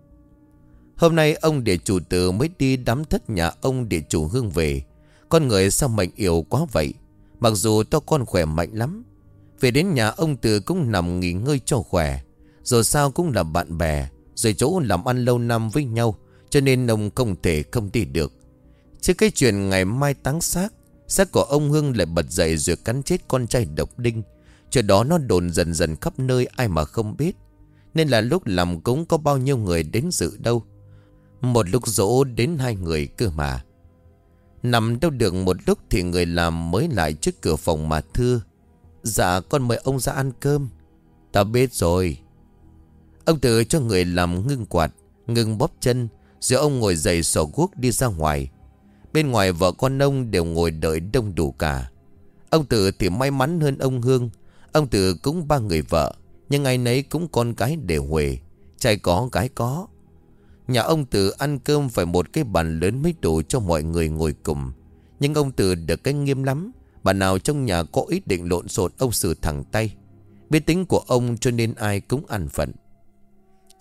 Hôm nay ông địa chủ Từ mới đi đám thất nhà ông địa chủ Hưng về. Con người sao mạnh yếu quá vậy? Mặc dù to con khỏe mạnh lắm. Về đến nhà ông Từ cũng nằm nghỉ ngơi cho khỏe. Dù sao cũng là bạn bè, rồi chỗ làm ăn lâu năm với nhau, cho nên ông không thể không đi được. Chứ cái chuyện ngày mai táng xác, xác của ông Hưng lại bật dậy rồi cắn chết con trai độc đinh. Chuyện đó nó đồn dần dần khắp nơi ai mà không biết. Nên là lúc làm cúng có bao nhiêu người đến dự đâu. Một lúc dỗ đến 2 người cơ mà. Nằm đâu được một lúc thì người làm mới lại trước cửa phòng mà thưa. Dạ con mời ông ra ăn cơm. Ta biết rồi. Ông Từ cho người làm ngưng quạt, ngưng bóp chân, rồi ông ngồi dậy xỏ guốc đi ra ngoài. Bên ngoài vợ con ông đều ngồi đợi đông đủ cả. Ông Từ thì may mắn hơn ông Hương. Ông Từ cũng 3 người vợ, nhưng ai nấy cũng con cái đều huề, trai có gái có. Nhà ông Từ ăn cơm phải một cái bàn lớn mới đủ cho mọi người ngồi cùng. Nhưng ông Từ được cái nghiêm lắm. Bà nào trong nhà có ý định lộn xộn ông xử thẳng tay. Biết tính của ông cho nên ai cũng ăn phận.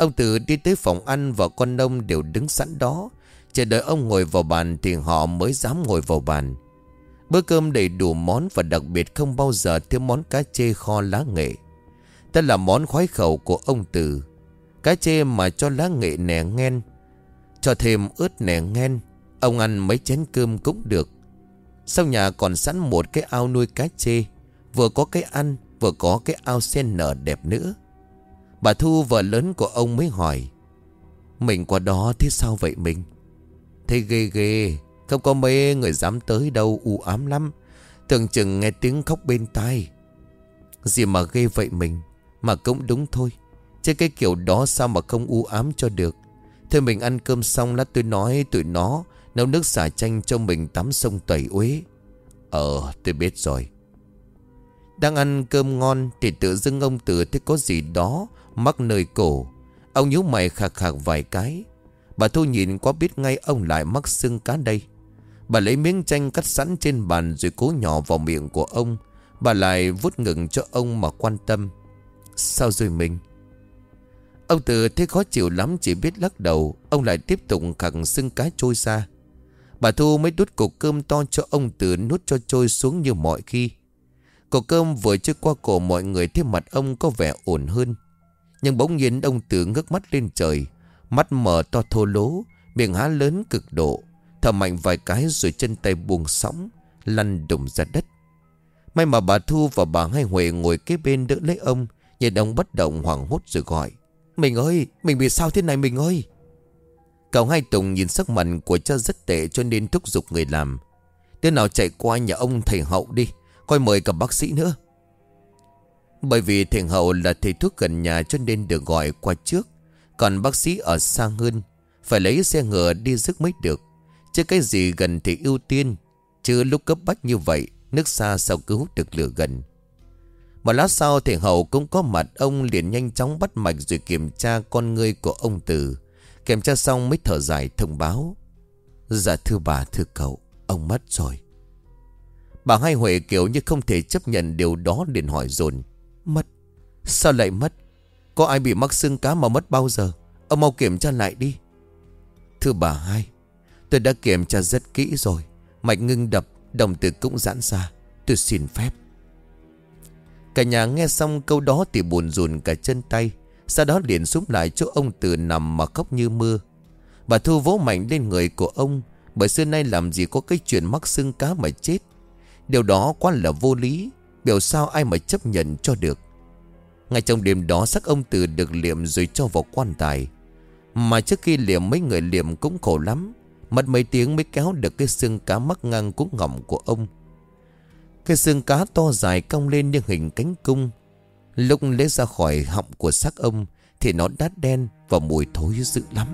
Ông Từ đi tới phòng ăn và con nông đều đứng sẵn đó, chờ đợi ông ngồi vào bàn thì họ mới dám ngồi vào bàn. Bữa cơm đầy đủ món và đặc biệt không bao giờ thiếu món cá chê kho lá nghệ. Đây là món khoái khẩu của ông Từ. Cá chê mà cho lá nghệ nẻ ngen, cho thêm ớt nẻ ngen, ông ăn mấy chén cơm cũng được. Sau nhà còn sẵn một cái ao nuôi cá chê, vừa có cái ăn vừa có cái ao sen nở đẹp nữa. Bà Thu vợ lớn của ông mới hỏi: mình qua đó thế sao vậy mình? Thế ghê ghê, không có mấy người dám tới đâu, u ám lắm. Tưởng chừng nghe tiếng khóc bên tai. Gì mà ghê vậy mình? Mà cũng đúng thôi, chứ cái kiểu đó sao mà không u ám cho được. Thôi mình ăn cơm xong lát tôi nói tụi nó nấu nước xả chanh cho mình tắm sông tẩy uế. Tôi biết rồi. Đang ăn cơm ngon thì tự dưng ông Từ thấy có gì đó mắc nơi cổ. Ông nhíu mày khạc khạc vài cái. Bà Thu nhìn qua biết ngay ông lại mắc xương cá đây. Bà lấy miếng chanh cắt sẵn trên bàn rồi cố nhỏ vào miệng của ông. Bà lại vuốt ngực cho ông mà quan tâm: sao rồi mình? Ông Từ thấy khó chịu lắm chỉ biết lắc đầu. Ông lại tiếp tục khạc xương cá trôi ra. Bà Thu mới đút cục cơm to cho ông Từ nuốt cho trôi xuống như mọi khi. Cục cơm vừa trôi qua cổ mọi người thấy mặt ông có vẻ ổn hơn. Nhưng bỗng nhiên ông Từ ngước mắt lên trời, mắt mở to thô lố, miệng há lớn cực độ, thở mạnh vài cái rồi chân tay buông xõng lăn đùng ra đất. May mà bà Thu và bà Hai Huệ ngồi kế bên đỡ lấy ông, nhìn ông bất động hoảng hốt rồi gọi: mình ơi, mình bị sao thế này mình ơi? Cậu Hai Tùng nhìn sắc mặt của cha rất tệ cho nên thúc giục người làm: đứa nào chạy qua nhà ông thầy Hậu đi, coi mời cả bác sĩ nữa. Bởi vì thầy Hậu là thầy thuốc gần nhà cho nên được gọi qua trước. Còn bác sĩ ở xa hơn, phải lấy xe ngựa đi rước mới được. Chứ cái gì gần thì ưu tiên, chứ lúc cấp bách như vậy nước xa sao cứu được lửa gần. Một lát sau thầy Hậu cũng có mặt. Ông liền nhanh chóng bắt mạch rồi kiểm tra con ngươi của ông Từ. Kiểm tra xong mới thở dài thông báo: dạ thưa bà thưa cậu, ông mất rồi. Bà Hai Huệ kiểu như không thể chấp nhận điều đó liền hỏi dồn: mất? Sao lại mất? Có ai bị mắc xương cá mà mất bao giờ? Ông mau kiểm tra lại đi. Thưa bà Hai, tôi đã kiểm tra rất kỹ rồi. Mạch ngưng đập, đồng tử cũng giãn ra. Tôi xin phép. Cả nhà nghe xong câu đó thì buồn rùn cả chân tay. Sau đó liền xúm lại chỗ ông Từ nằm mà khóc như mưa. Bà Thu vỗ mạnh lên người của ông, bởi xưa nay làm gì có cái chuyện mắc xương cá mà chết. Điều đó quá là vô lý, biểu sao ai mà chấp nhận cho được. Ngay trong đêm đó xác ông Từ được liệm rồi cho vào quan tài. Mà trước khi liệm mấy người liệm cũng khổ lắm, mất mấy tiếng mới kéo được cái xương cá mắc ngang cuống ngọng của ông. Cái xương cá to dài cong lên như hình cánh cung. Lúc lấy ra khỏi họng của xác ông thì nó đát đen và mùi thối dữ lắm.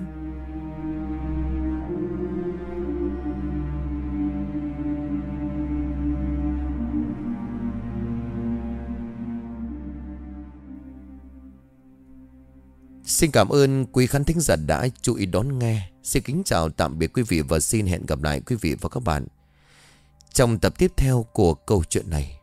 Xin cảm ơn quý khán thính giả đã chú ý đón nghe. Xin kính chào tạm biệt quý vị và xin hẹn gặp lại quý vị và các bạn trong tập tiếp theo của câu chuyện này.